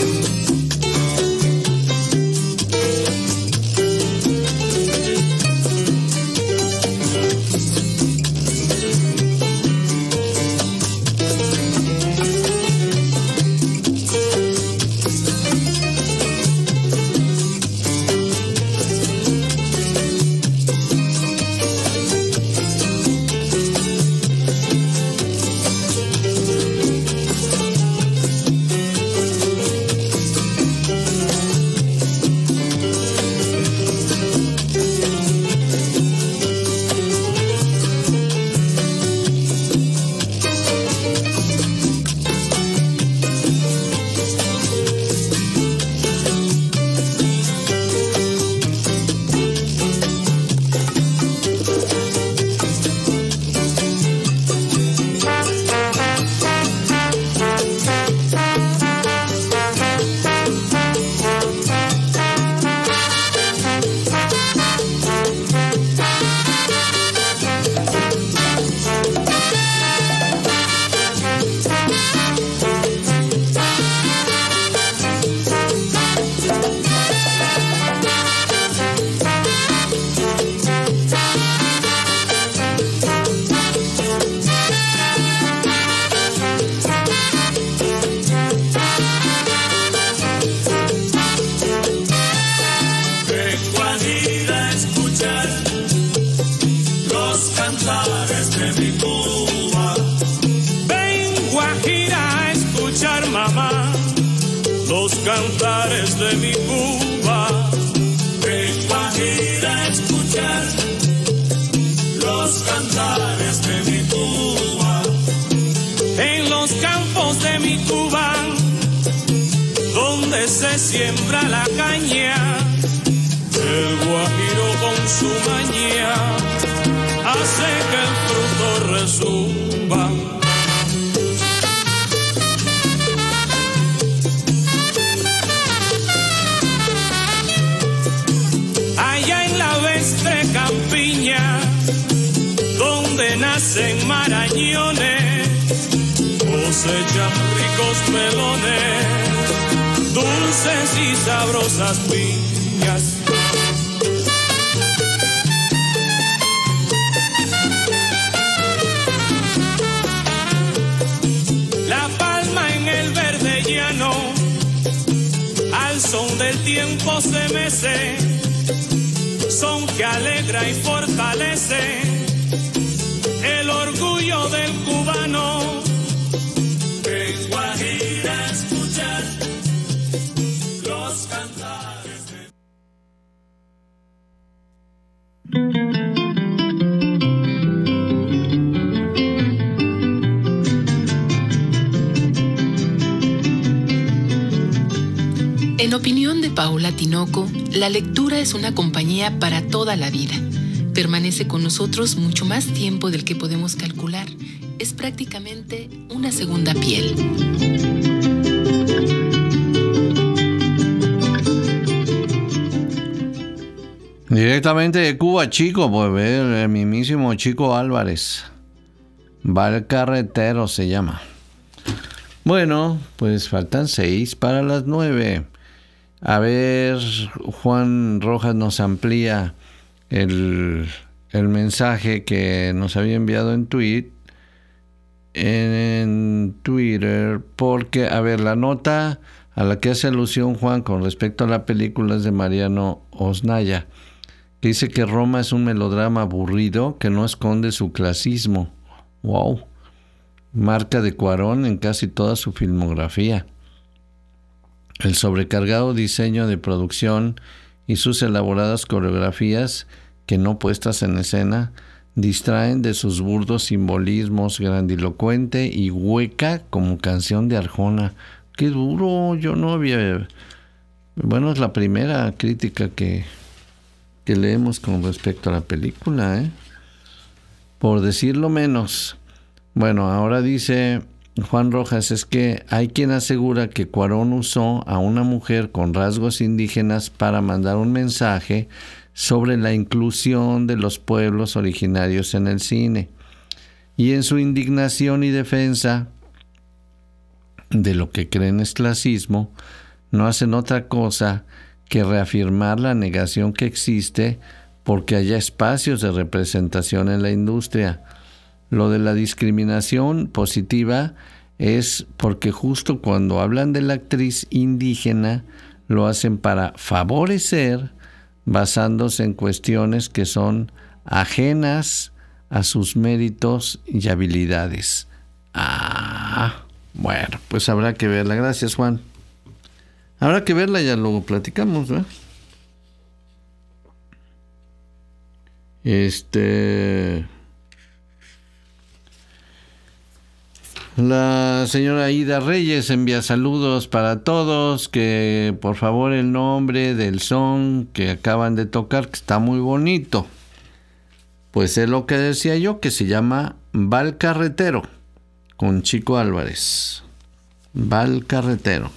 Cantares de mi Cuba, vengo a ir a escuchar los cantares de mi Cuba. En los campos de mi Cuba, donde se siembra la caña, el guajiro con su maña hace que el fruto resuma. Campiña, donde nacen marañones, cosechan ricos melones, dulces y sabrosas piñas. La palma en el verde llano, al son del tiempo se mece, son que alegra y fortalece el orgullo del cubano. Vengo a ir a escuchar En opinión de Paola Tinoco, la lectura es una compañía para toda la vida. Permanece con nosotros mucho más tiempo del que podemos calcular. Es prácticamente una segunda piel. Directamente de Cuba, Chico, pues ver el mismísimo Chico Álvarez. Va el carretero se llama. Bueno, pues faltan seis para las nueve. A ver, Juan Rojas nos amplía el, el mensaje que nos había enviado en tweet, en, en Twitter, porque, a ver, la nota a la que hace alusión Juan con respecto a la película es de Mariano Osnaya, que dice que Roma es un melodrama aburrido que no esconde su clasismo. Wow. Marca de Cuarón en casi toda su filmografía. El sobrecargado diseño de producción y sus elaboradas coreografías, que no puestas en escena, distraen de sus burdos simbolismos, grandilocuente y hueca como canción de Arjona. ¡Qué duro! Yo no había... Bueno, es la primera crítica que, que leemos con respecto a la película, ¿eh? Por decirlo menos. Bueno, ahora dice Juan Rojas, es que hay quien asegura que Cuarón usó a una mujer con rasgos indígenas para mandar un mensaje sobre la inclusión de los pueblos originarios en el cine. Y en su indignación y defensa de lo que creen es clasismo, no hacen otra cosa que reafirmar la negación que existe porque haya espacios de representación en la industria. Lo de la discriminación positiva es porque justo cuando hablan de la actriz indígena lo hacen para favorecer, basándose en cuestiones que son ajenas a sus méritos y habilidades. Ah, bueno, pues habrá que verla. Gracias, Juan. Habrá que verla, ya luego platicamos, ¿verdad? Este... La señora Ida Reyes envía saludos para todos, que por favor el nombre del son que acaban de tocar, que está muy bonito. Pues es lo que decía yo, que se llama Va el carretero, con Chico Álvarez. Va el carretero.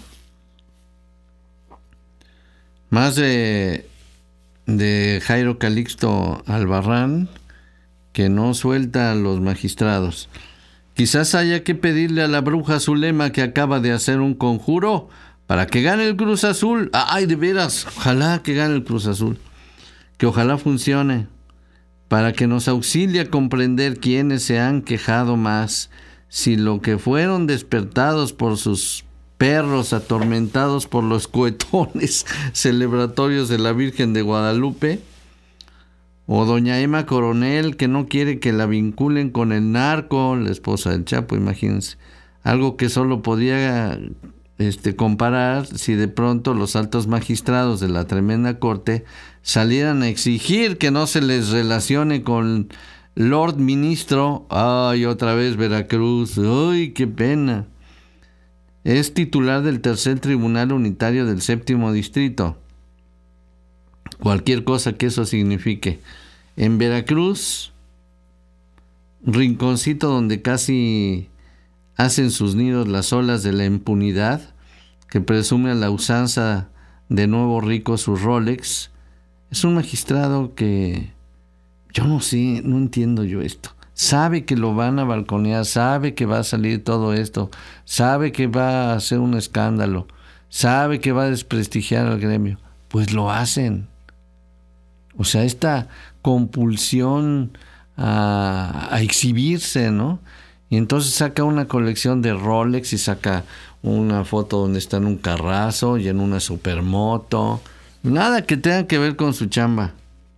Más de, de Jairo Calixto Albarrán, que no suelta a los magistrados. Quizás haya que pedirle a la bruja Zulema, que acaba de hacer un conjuro, para que gane el Cruz Azul. Ay, de veras, ojalá que gane el Cruz Azul. Que ojalá funcione, para que nos auxilie a comprender quiénes se han quejado más, si lo que fueron despertados por sus perros atormentados por los cohetones celebratorios de la Virgen de Guadalupe, o doña Emma Coronel, que no quiere que la vinculen con el narco, la esposa del Chapo, imagínense. Algo que solo podía este, comparar si de pronto los altos magistrados de la tremenda corte salieran a exigir que no se les relacione con Lord Ministro. Ay, otra vez Veracruz. Ay, qué pena. Es titular del tercer tribunal unitario del séptimo distrito. Cualquier cosa que eso signifique. En Veracruz, rinconcito donde casi hacen sus nidos las olas de la impunidad, que presume a la usanza de nuevo rico sus Rolex, es un magistrado que yo no sé, no entiendo yo esto. Sabe que lo van a balconear, sabe que va a salir todo esto, sabe que va a hacer un escándalo, sabe que va a desprestigiar al gremio, pues lo hacen. O sea, esta compulsión a, a exhibirse, ¿no? Y entonces saca una colección de Rolex y saca una foto donde está en un carrazo y en una supermoto. Nada que tenga que ver con su chamba.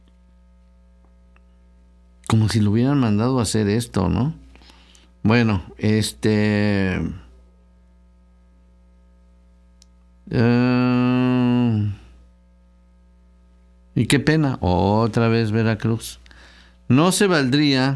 Como si lo hubieran mandado a hacer esto, ¿no? Bueno, este... Uh... Y qué pena, otra vez Veracruz. No se valdría,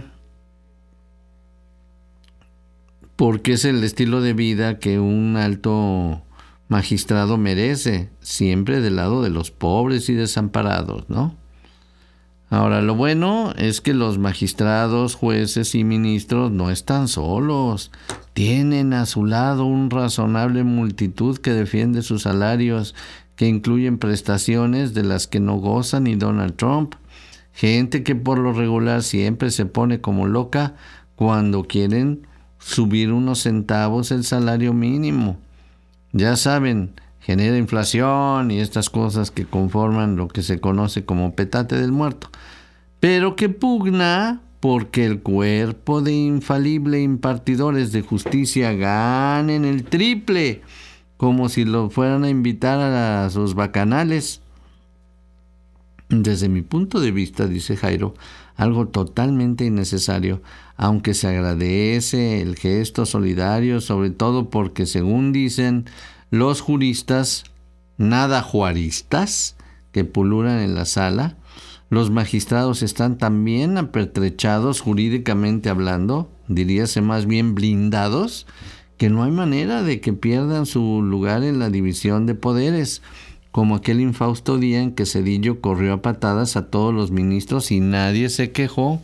porque es el estilo de vida que un alto magistrado merece, siempre del lado de los pobres y desamparados, ¿no? Ahora, lo bueno es que los magistrados, jueces y ministros no están solos. Tienen a su lado una razonable multitud que defiende sus salarios, que incluyen prestaciones de las que no goza ni Donald Trump. Gente que por lo regular siempre se pone como loca cuando quieren subir unos centavos el salario mínimo. Ya saben, genera inflación y estas cosas que conforman lo que se conoce como petate del muerto, pero que pugna porque el cuerpo de infalible impartidores de justicia ganen el triple, como si lo fueran a invitar a sus bacanales. Desde mi punto de vista, dice Jairo, algo totalmente innecesario, aunque se agradece el gesto solidario, sobre todo porque, según dicen los juristas nada juaristas que pululan en la sala, los magistrados están tan bien apertrechados jurídicamente hablando, diríase más bien blindados, que no hay manera de que pierdan su lugar en la división de poderes, como aquel infausto día en que Zedillo corrió a patadas a todos los ministros y nadie se quejó.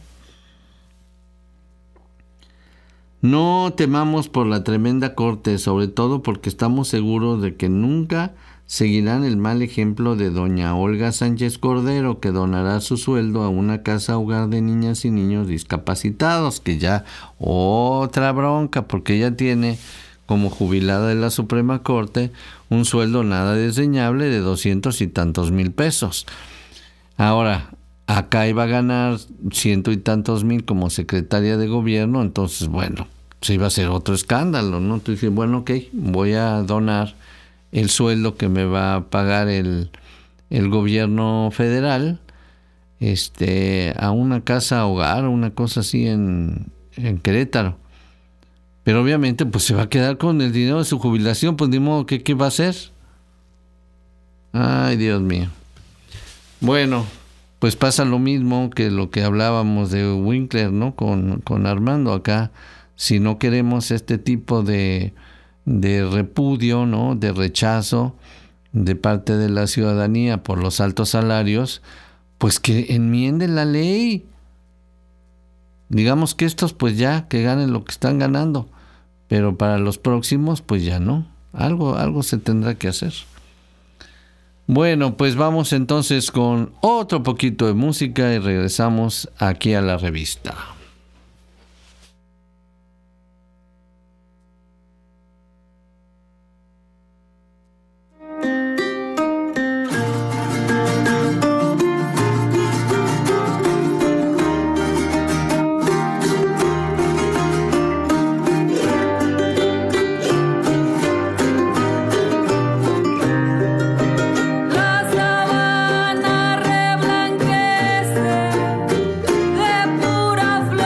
No temamos por la tremenda corte, sobre todo porque estamos seguros de que nunca seguirán el mal ejemplo de doña Olga Sánchez Cordero, que donará su sueldo a una casa hogar de niñas y niños discapacitados, que ya otra bronca, porque ella tiene, como jubilada de la Suprema Corte, un sueldo nada desdeñable de doscientos y tantos mil pesos. Ahora, acá iba a ganar ciento y tantos mil como secretaria de gobierno, entonces, bueno, se iba a hacer otro escándalo, ¿no? Entonces dije, bueno, ok, voy a donar el sueldo que me va a pagar el, el gobierno federal este, a una casa hogar, una cosa así en, en Querétaro. Pero obviamente pues se va a quedar con el dinero de su jubilación, pues ni modo, ¿qué, qué va a hacer? Ay, Dios mío. Bueno, pues pasa lo mismo que lo que hablábamos de Winkler, ¿no? Con, con Armando acá. Si no queremos este tipo de, de repudio, ¿no? De rechazo de parte de la ciudadanía por los altos salarios, pues que enmienden la ley. Digamos que estos pues ya que ganen lo que están ganando, pero para los próximos pues ya no. Algo, algo se tendrá que hacer. Bueno, pues vamos entonces con otro poquito de música y regresamos aquí a la revista. La sabana reblanquece de pura flor.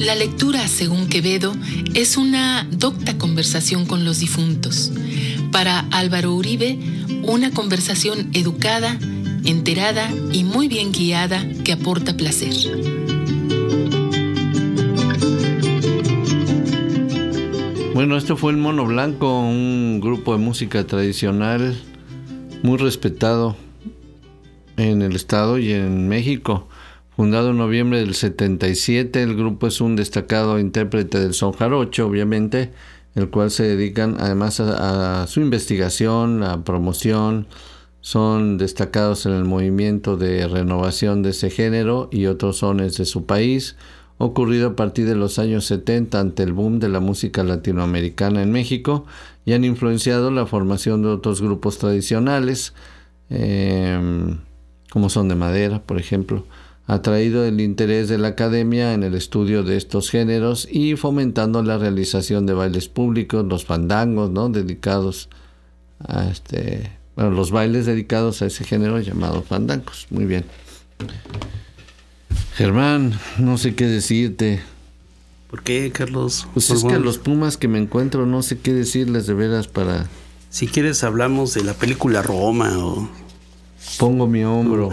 La lectura, según Quevedo, es una docta conversación con los difuntos. Para Álvaro Uribe, una conversación educada, enterada y muy bien guiada que aporta placer. Bueno, esto fue el Mono Blanco, un grupo de música tradicional muy respetado en el estado y en México. Fundado en noviembre del setenta y siete, el grupo es un destacado intérprete del son jarocho, obviamente, el cual se dedican además a, a su investigación, a promoción. Son destacados en el movimiento de renovación de ese género y otros sones de su país, ocurrido a partir de los años setenta ante el boom de la música latinoamericana en México, y han influenciado la formación de otros grupos tradicionales, eh, como Son de Madera, por ejemplo. Ha traído el interés de la academia en el estudio de estos géneros y fomentando la realización de bailes públicos, los fandangos, ¿no?, dedicados a este, bueno, los bailes dedicados a ese género llamados fandangos. Muy bien. Germán, no sé qué decirte. ¿Por qué, Carlos? Pues es que a los Pumas que me encuentro no sé qué decirles de veras para... Si quieres hablamos de la película Roma o... Pongo mi hombro.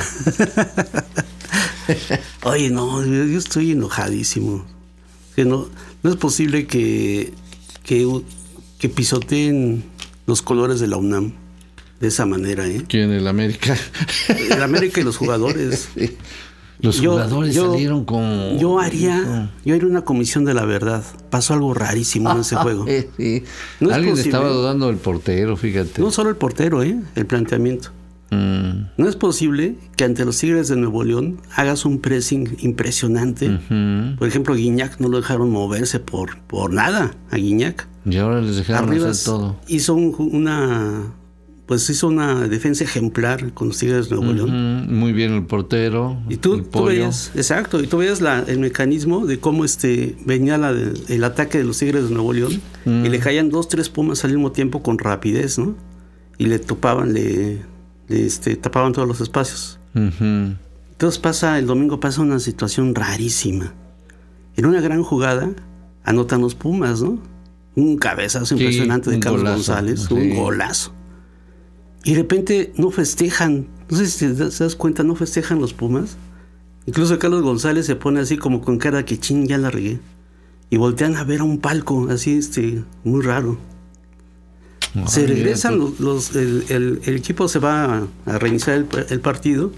Oye, no, yo estoy enojadísimo. Que no, no es posible que, que, que pisoteen los colores de la UNAM de esa manera, ¿eh? ¿Quién? ¿El América? El América y los jugadores. Sí. Los yo, jugadores yo, salieron con... Yo haría, yo haría una comisión de la verdad. Pasó algo rarísimo en ese juego. Sí. No Alguien estaba dudando del portero, fíjate. No solo el portero, ¿eh? El planteamiento. Mm. No es posible que ante los Tigres de Nuevo León hagas un pressing impresionante. Uh-huh. Por ejemplo, Guiñac no lo dejaron moverse por, por nada a Guiñac. Y ahora les dejaron Arribas hacer todo. Hizo un, una... Pues hizo una defensa ejemplar con los Tigres de Nuevo uh-huh. León. Muy bien el portero. Y tú, el tú veías, exacto, y tú veías la, el mecanismo de cómo este venía la de, el ataque de los Tigres de Nuevo León uh-huh. y le caían dos, tres Pumas al mismo tiempo con rapidez, ¿no? Y le topaban, le, le este, tapaban todos los espacios. Uh-huh. Entonces pasa, el domingo pasa una situación rarísima. En una gran jugada anotan los Pumas, ¿no? Un cabezazo sí, impresionante de Carlos golazo. González, sí. Un golazo. Y de repente no festejan, no sé si te das cuenta, no festejan los Pumas. Incluso Carlos González se pone así como con cara que ching, ya la regué. Y voltean a ver a un palco, así este, muy raro. Ay, se regresan los, los el, el, el equipo se va a, a reiniciar el, el partido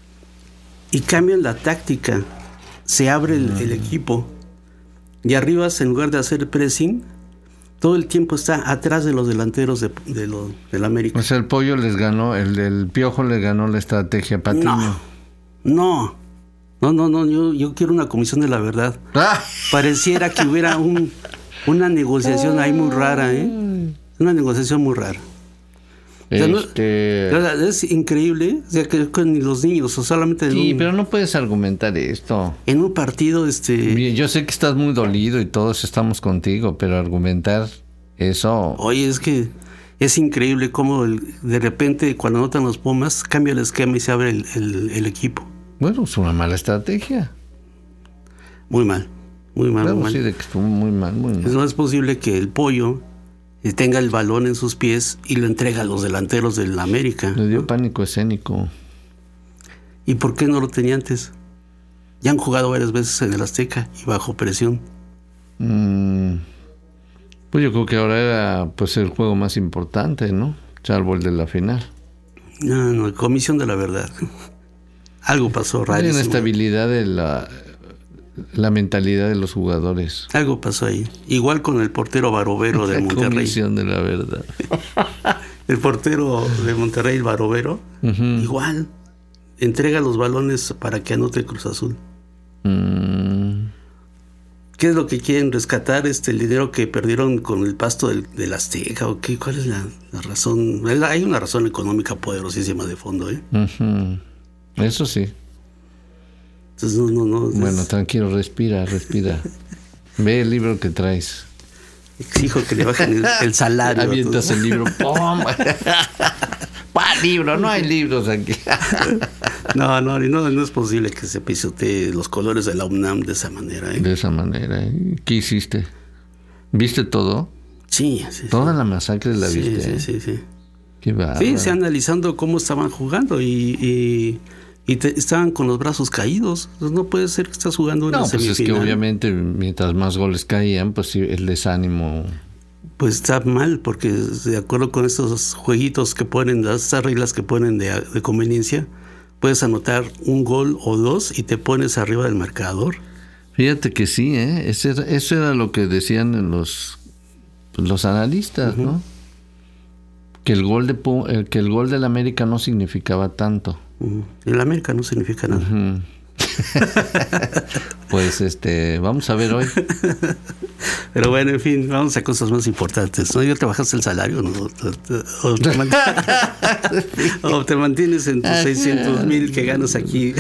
y cambian la táctica. Se abre el, el equipo. Y arriba, en lugar de hacer pressing, todo el tiempo está atrás de los delanteros de, de lo, del América. O sea, el Pollo les ganó, el, el Piojo les ganó la estrategia a Patiño. No, no, no, no, no yo, yo quiero una comisión de la verdad. ¡Ah! Pareciera que hubiera un, una negociación ahí muy rara, ¿eh? Una negociación muy rara. O sea, este... no, es increíble, o sea, que, que ni los niños, o solamente... Sí, un, pero no puedes argumentar esto. En un partido, este... Yo sé que estás muy dolido y todos estamos contigo, pero argumentar eso... Oye, es que es increíble cómo el, de repente cuando anotan los Pumas cambia el esquema y se abre el, el, el equipo. Bueno, es una mala estrategia. Muy mal, muy mal, claro, muy mal. Sí, de que estuvo muy mal, muy mal. No es posible que el Pollo tenga el balón en sus pies y lo entrega a los delanteros del América. Le dio ¿no? pánico escénico. ¿Y por qué no lo tenía antes? Ya han jugado varias veces en el Azteca y bajo presión. Mm, pues yo creo que ahora era pues el juego más importante, ¿no? Salvo el de la final. No, no, comisión de la verdad. Algo pasó rarísimo. Hay inestabilidad de la... la mentalidad de los jugadores. Algo pasó ahí. Igual con el portero Barovero de Monterrey. Comisión de la verdad. El portero de Monterrey, el Barovero, uh-huh. igual entrega los balones para que anote Cruz Azul. Mm. ¿Qué es lo que quieren rescatar? Este, el dinero que perdieron con el pasto del, del Azteca, ¿o qué? ¿Cuál es la, la razón? Hay una razón económica poderosísima de fondo, ¿eh? Uh-huh. Eso sí. Entonces, no, no, no, bueno, es... tranquilo, respira, respira. Ve el libro que traes. Exijo que le bajen el, el salario. Avientas el libro. ¡Pum! ¿Cuál libro? No hay libros aquí. No, no, no, no es posible que se pisotee los colores de la UNAM de esa manera. ¿eh? De esa manera. ¿eh? ¿Qué hiciste? ¿Viste todo? Sí, sí. Toda sí. la masacre la sí, viste. Sí, sí, sí. Qué bárbaro. Sí, sí, analizando cómo estaban jugando y, y, y te, estaban con los brazos caídos. Entonces no puede ser que estás jugando una No, pues semifinal. es que obviamente mientras más goles caían, pues sí, el desánimo... Pues está mal, porque de acuerdo con estos jueguitos que ponen, estas reglas que ponen de, de conveniencia, puedes anotar un gol o dos y te pones arriba del marcador. Fíjate que sí, ¿eh? Ese era, eso era lo que decían los, los analistas, uh-huh. ¿no? Que el gol de eh, que el gol del América no significaba tanto. Uh-huh. El América no significa nada. Uh-huh. Pues este, vamos a ver hoy. Pero bueno, en fin, vamos a cosas más importantes. ¿No? ¿Ya te bajaste el salario? ¿No? ¿O, te mant... ¿O te mantienes en tus seiscientos mil que ganas aquí?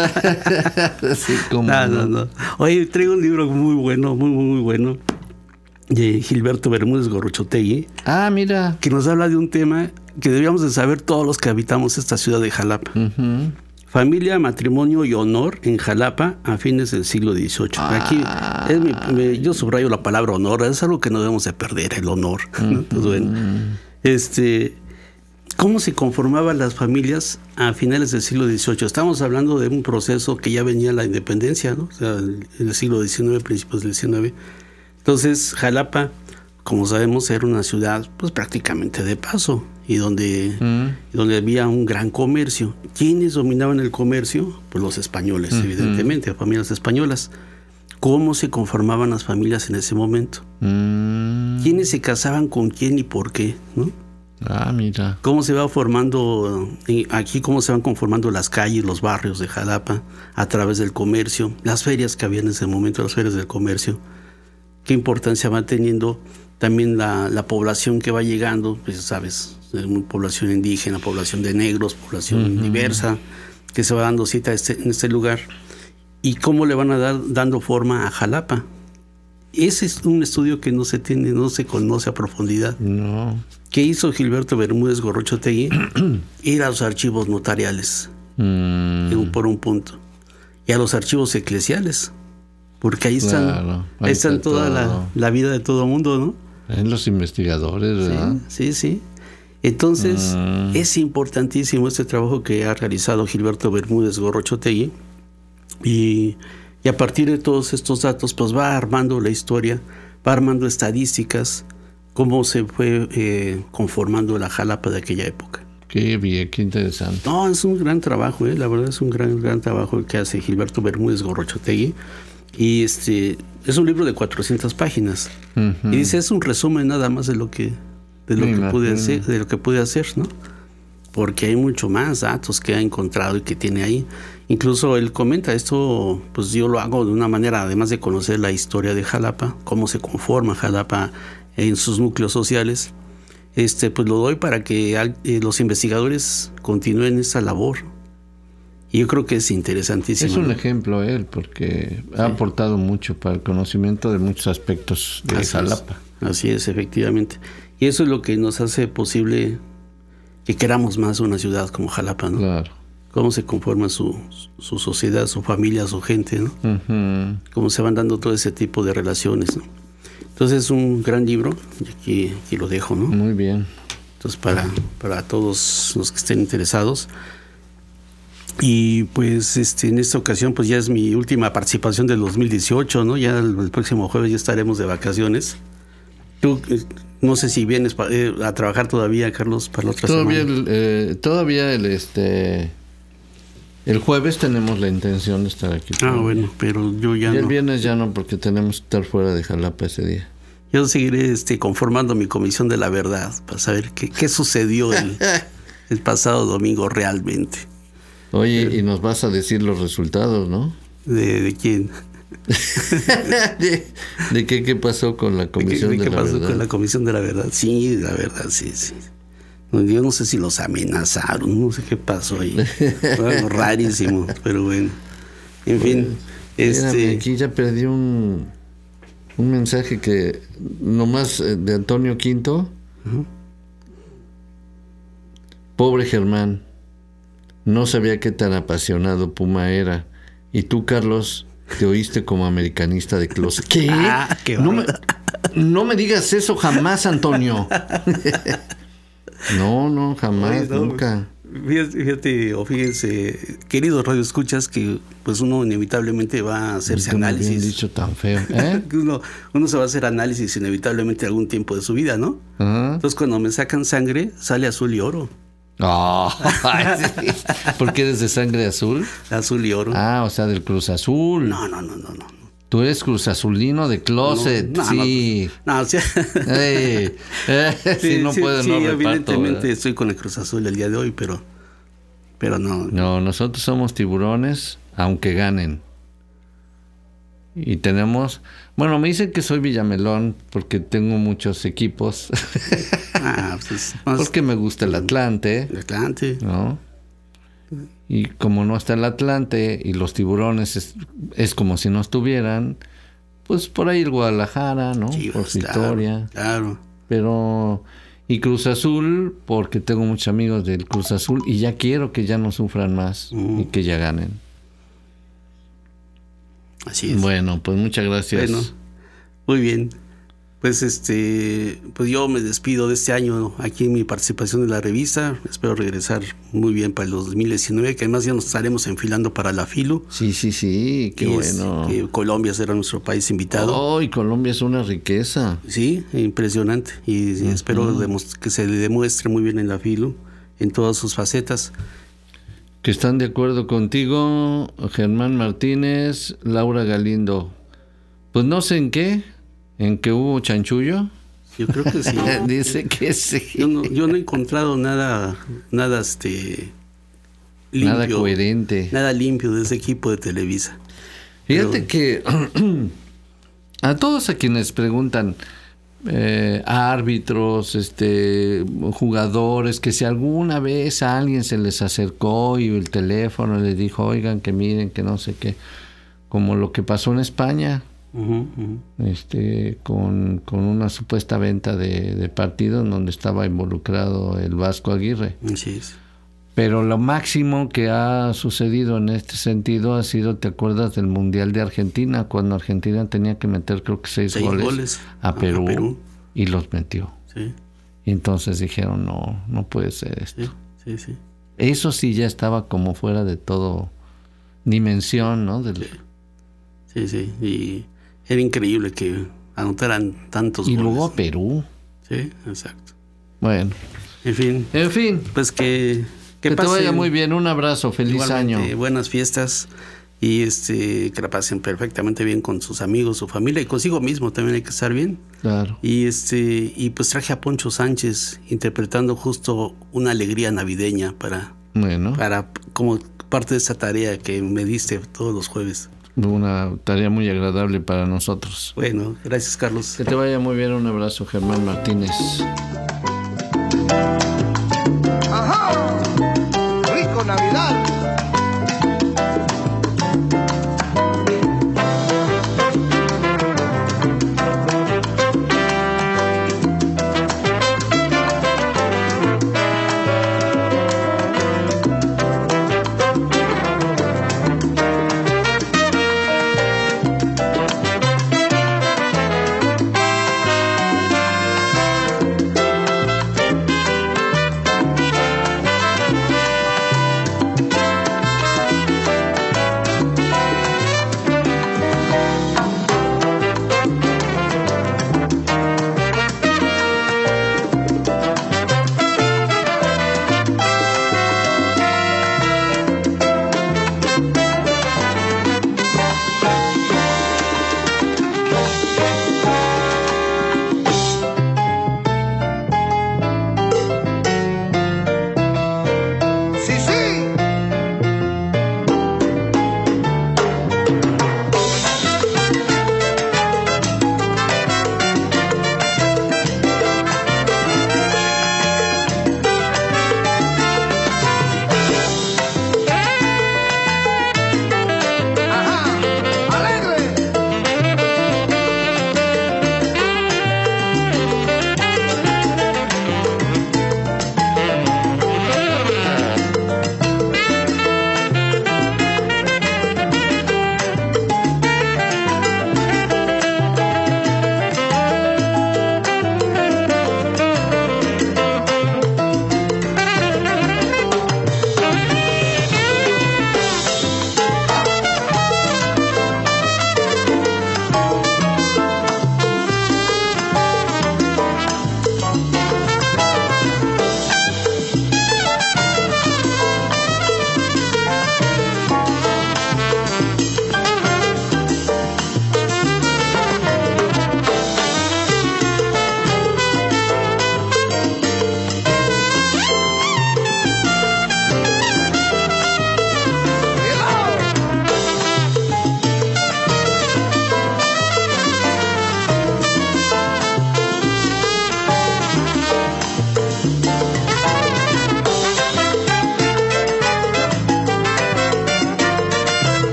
Sí, como no, no, no. Oye, traigo un libro muy bueno, muy, muy, muy bueno, de Gilberto Bermúdez Gorrochotegui. Ah, mira. Que nos habla de un tema que debíamos de saber todos los que habitamos esta ciudad de Jalapa. Uh-huh. Familia, matrimonio y honor en Jalapa a fines del siglo dieciocho. Ah. Aquí es mi, me, yo subrayo la palabra honor, es algo que no debemos de perder, el honor. Uh-huh. Entonces, bueno, este, ¿cómo se conformaban las familias a finales del siglo dieciocho? Estamos hablando de un proceso que ya venía la independencia, ¿no? O sea, en el siglo diecinueve, principios del diecinueve. Entonces, Jalapa, como sabemos, era una ciudad pues prácticamente de paso y donde, mm. donde había un gran comercio. ¿Quiénes dominaban el comercio? Pues los españoles, mm-hmm. evidentemente, familias españolas. ¿Cómo se conformaban las familias en ese momento? Mm. ¿Quiénes se casaban con quién y por qué? ¿No? Ah, mira. ¿Cómo se va formando, aquí cómo se van conformando las calles, los barrios de Jalapa a través del comercio, las ferias que había en ese momento, las ferias del comercio? ¿Qué importancia va teniendo también la, la población que va llegando? Pues sabes, población indígena, población de negros, población uh-huh. diversa, que se va dando cita a este, en este lugar. ¿Y cómo le van a dar dando forma a Jalapa? Ese es un estudio que no se tiene, no se conoce a profundidad. No. ¿Qué hizo Gilberto Bermúdez Gorrochotegui? Ir a los archivos notariales, mm. por un punto, y a los archivos eclesiales. Porque ahí están, claro, ahí están está toda la, la vida de todo el mundo, ¿no? En los investigadores, ¿verdad? Sí, sí, sí. Entonces, mm. es importantísimo este trabajo que ha realizado Gilberto Bermúdez Gorrochotegui. Y, y a partir de todos estos datos, pues va armando la historia, va armando estadísticas, cómo se fue eh, conformando la Jalapa de aquella época. Qué bien, qué interesante. No, es un gran trabajo, ¿eh? La verdad es un gran, gran trabajo el que hace Gilberto Bermúdez Gorrochotegui. Y este es un libro de cuatrocientas páginas. Uh-huh. Y dice, es un resumen nada más de lo que de lo que pude hacer, de lo que pude hacer, ¿no? Porque hay mucho más datos que ha encontrado y que tiene ahí. Incluso él comenta esto, pues yo lo hago de una manera, además de conocer la historia de Jalapa, cómo se conforma Jalapa en sus núcleos sociales. Este, pues lo doy para que eh, los investigadores continúen esa labor. Y yo creo que es interesantísimo. Es un ¿no? ejemplo él, porque sí. ha aportado mucho para el conocimiento de muchos aspectos de Así Jalapa. Es. Así es, efectivamente. Y eso es lo que nos hace posible que queramos más una ciudad como Jalapa, ¿no? Claro. Cómo se conforma su, su sociedad, su familia, su gente, ¿no? Uh-huh. Cómo se van dando todo ese tipo de relaciones, ¿no? Entonces es un gran libro, y aquí, aquí lo dejo, ¿no? Muy bien. Entonces para, para todos los que estén interesados. Y pues este en esta ocasión pues ya es mi última participación del dos mil dieciocho, ¿no? Ya el, el próximo jueves ya estaremos de vacaciones. Tú eh, no sé si vienes pa, eh, a trabajar todavía, Carlos, para la otra todavía semana. El, eh, todavía el este el jueves tenemos la intención de estar aquí. Ah, bueno, pero yo ya y no. el viernes ya no, porque tenemos que estar fuera de Jalapa ese día. Yo seguiré este conformando mi comisión de la verdad para saber qué, qué sucedió el, el pasado domingo realmente. Oye, y nos vas a decir los resultados, ¿no? ¿De, de quién? de, ¿De qué, qué pasó con la comisión de, de, de, de la qué pasó verdad? Con la comisión de la verdad? Sí, la verdad, sí, sí. Yo no sé si los amenazaron, no sé qué pasó ahí. Fue algo rarísimo, pero bueno. En fin, pues, este... Mírame, aquí ya perdí un, un mensaje que nomás de Antonio Quinto. Uh-huh. Pobre Germán. No sabía qué tan apasionado Puma era. Y tú, Carlos, te oíste como americanista de closet. ¿Qué? Ah, qué no, me, no me digas eso jamás, Antonio. No, no, jamás, Ay, no, nunca. Fíjate, fíjate, o fíjense, queridos radioescuchas, que pues uno inevitablemente va a hacerse Nunca me análisis. habían dicho tan feo, ¿eh? uno, uno se va a hacer análisis inevitablemente algún tiempo de su vida, ¿no? Ajá. Entonces cuando me sacan sangre, sale azul y oro. Oh, sí. ¿Por qué eres de sangre azul? Azul y oro. Ah, o sea, del Cruz Azul. No, no, no, no, no. Tú eres Cruz Azulino de closet, No, no, sí. No, no, o sea, Ey, eh, sí, no puedo, sí, no reparto, evidentemente ¿verdad? estoy con el Cruz Azul el día de hoy, pero, pero no. No, nosotros somos tiburones, aunque ganen. Y tenemos... Bueno, me dicen que soy Villamelón porque tengo muchos equipos. Ah, pues, más Porque me gusta el Atlante, el Atlante. ¿no? Y como no está el Atlante y los tiburones es, es como si no estuvieran, pues por ahí el Guadalajara, ¿no? Chivas, Por Victoria. Claro, claro. Pero... Y Cruz Azul, porque tengo muchos amigos del Cruz Azul y ya quiero que ya no sufran más Mm. y que ya ganen. Así es. Bueno, pues muchas gracias. Bueno, muy bien. Pues este, pues yo me despido de este año aquí en mi participación en la revista. Espero regresar muy bien para el dos mil diecinueve, que además ya nos estaremos enfilando para la FILU. Sí, sí, sí, qué Y es bueno. que Colombia será nuestro país invitado. Oh, y Colombia es una riqueza. Sí, impresionante. Y, y espero demos- que se le demuestre muy bien en la FILU, en todas sus facetas. Que están de acuerdo contigo, Germán Martínez, Laura Galindo. Pues no sé en qué, en que hubo chanchullo. Yo creo que sí. Dice que sí. Yo no, yo no he encontrado nada, nada este limpio, Nada coherente. nada limpio de ese equipo de Televisa. Fíjate Pero- que a todos a quienes preguntan, eh, árbitros, este, jugadores, que si alguna vez a alguien se les acercó y el teléfono les dijo, oigan, que miren, que no sé qué, como lo que pasó en España, Ujú, ujú. este, con, con una supuesta venta de, de partidos en donde estaba involucrado el Vasco Aguirre. Así es. Pero lo máximo que ha sucedido en este sentido ha sido, ¿te acuerdas del Mundial de Argentina? Cuando Argentina tenía que meter creo que seis, Seis goles, goles a, a Perú, Perú. y los metió. Sí, Y entonces dijeron, no, no puede ser esto. sí, sí, sí. Eso sí ya estaba como fuera de todo dimensión, ¿no? Del- Sí, sí. Y era increíble que anotaran tantos y goles. luego a Perú. Sí, exacto. Bueno, En fin, en fin, pues que, que que te pasen vaya muy bien. Un abrazo, feliz igualmente año. buenas fiestas y este que la pasen perfectamente bien con sus amigos, su familia y consigo mismo también hay que estar bien. Claro. Y este y pues traje a Poncho Sánchez interpretando justo una alegría navideña para Bueno, para como parte de esa tarea que me diste todos los jueves. una tarea muy agradable para nosotros. Bueno, gracias Carlos. Que te vaya muy bien. Un abrazo, Germán Martínez. ¡Ajá! ¡Rico Navidad!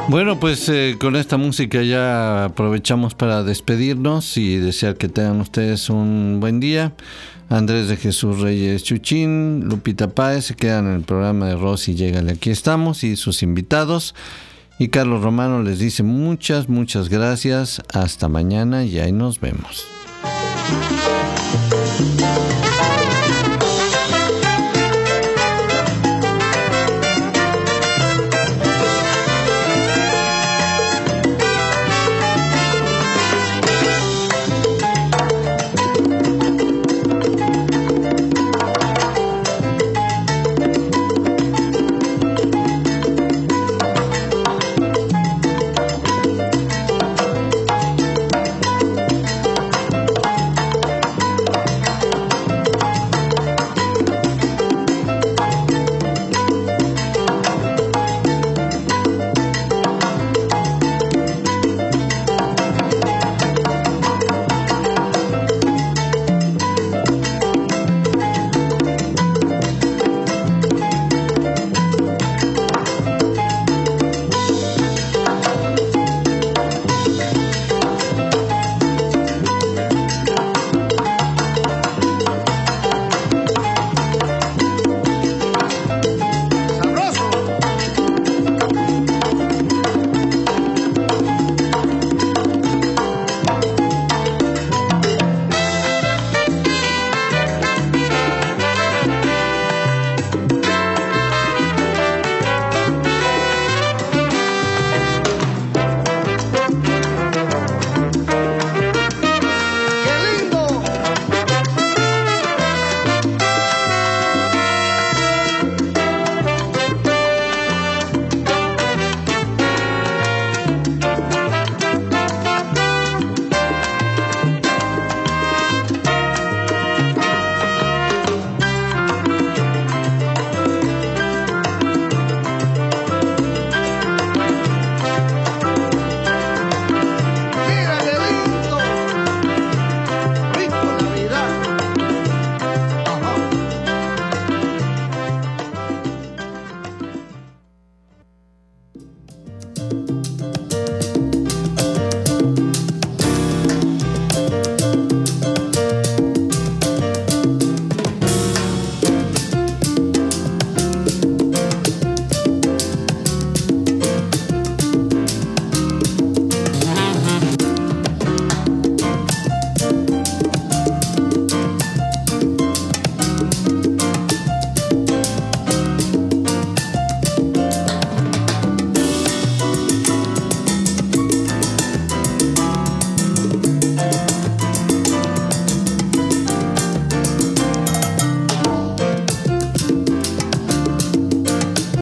Bueno, pues eh, con esta música ya aprovechamos para despedirnos y desear que tengan ustedes un buen día. Andrés de Jesús Reyes Chuchín, Lupita Páez se quedan en el programa de Rosy Llégale, aquí estamos, y sus invitados. Y Carlos Romano les dice muchas, muchas gracias. Hasta mañana y ahí nos vemos.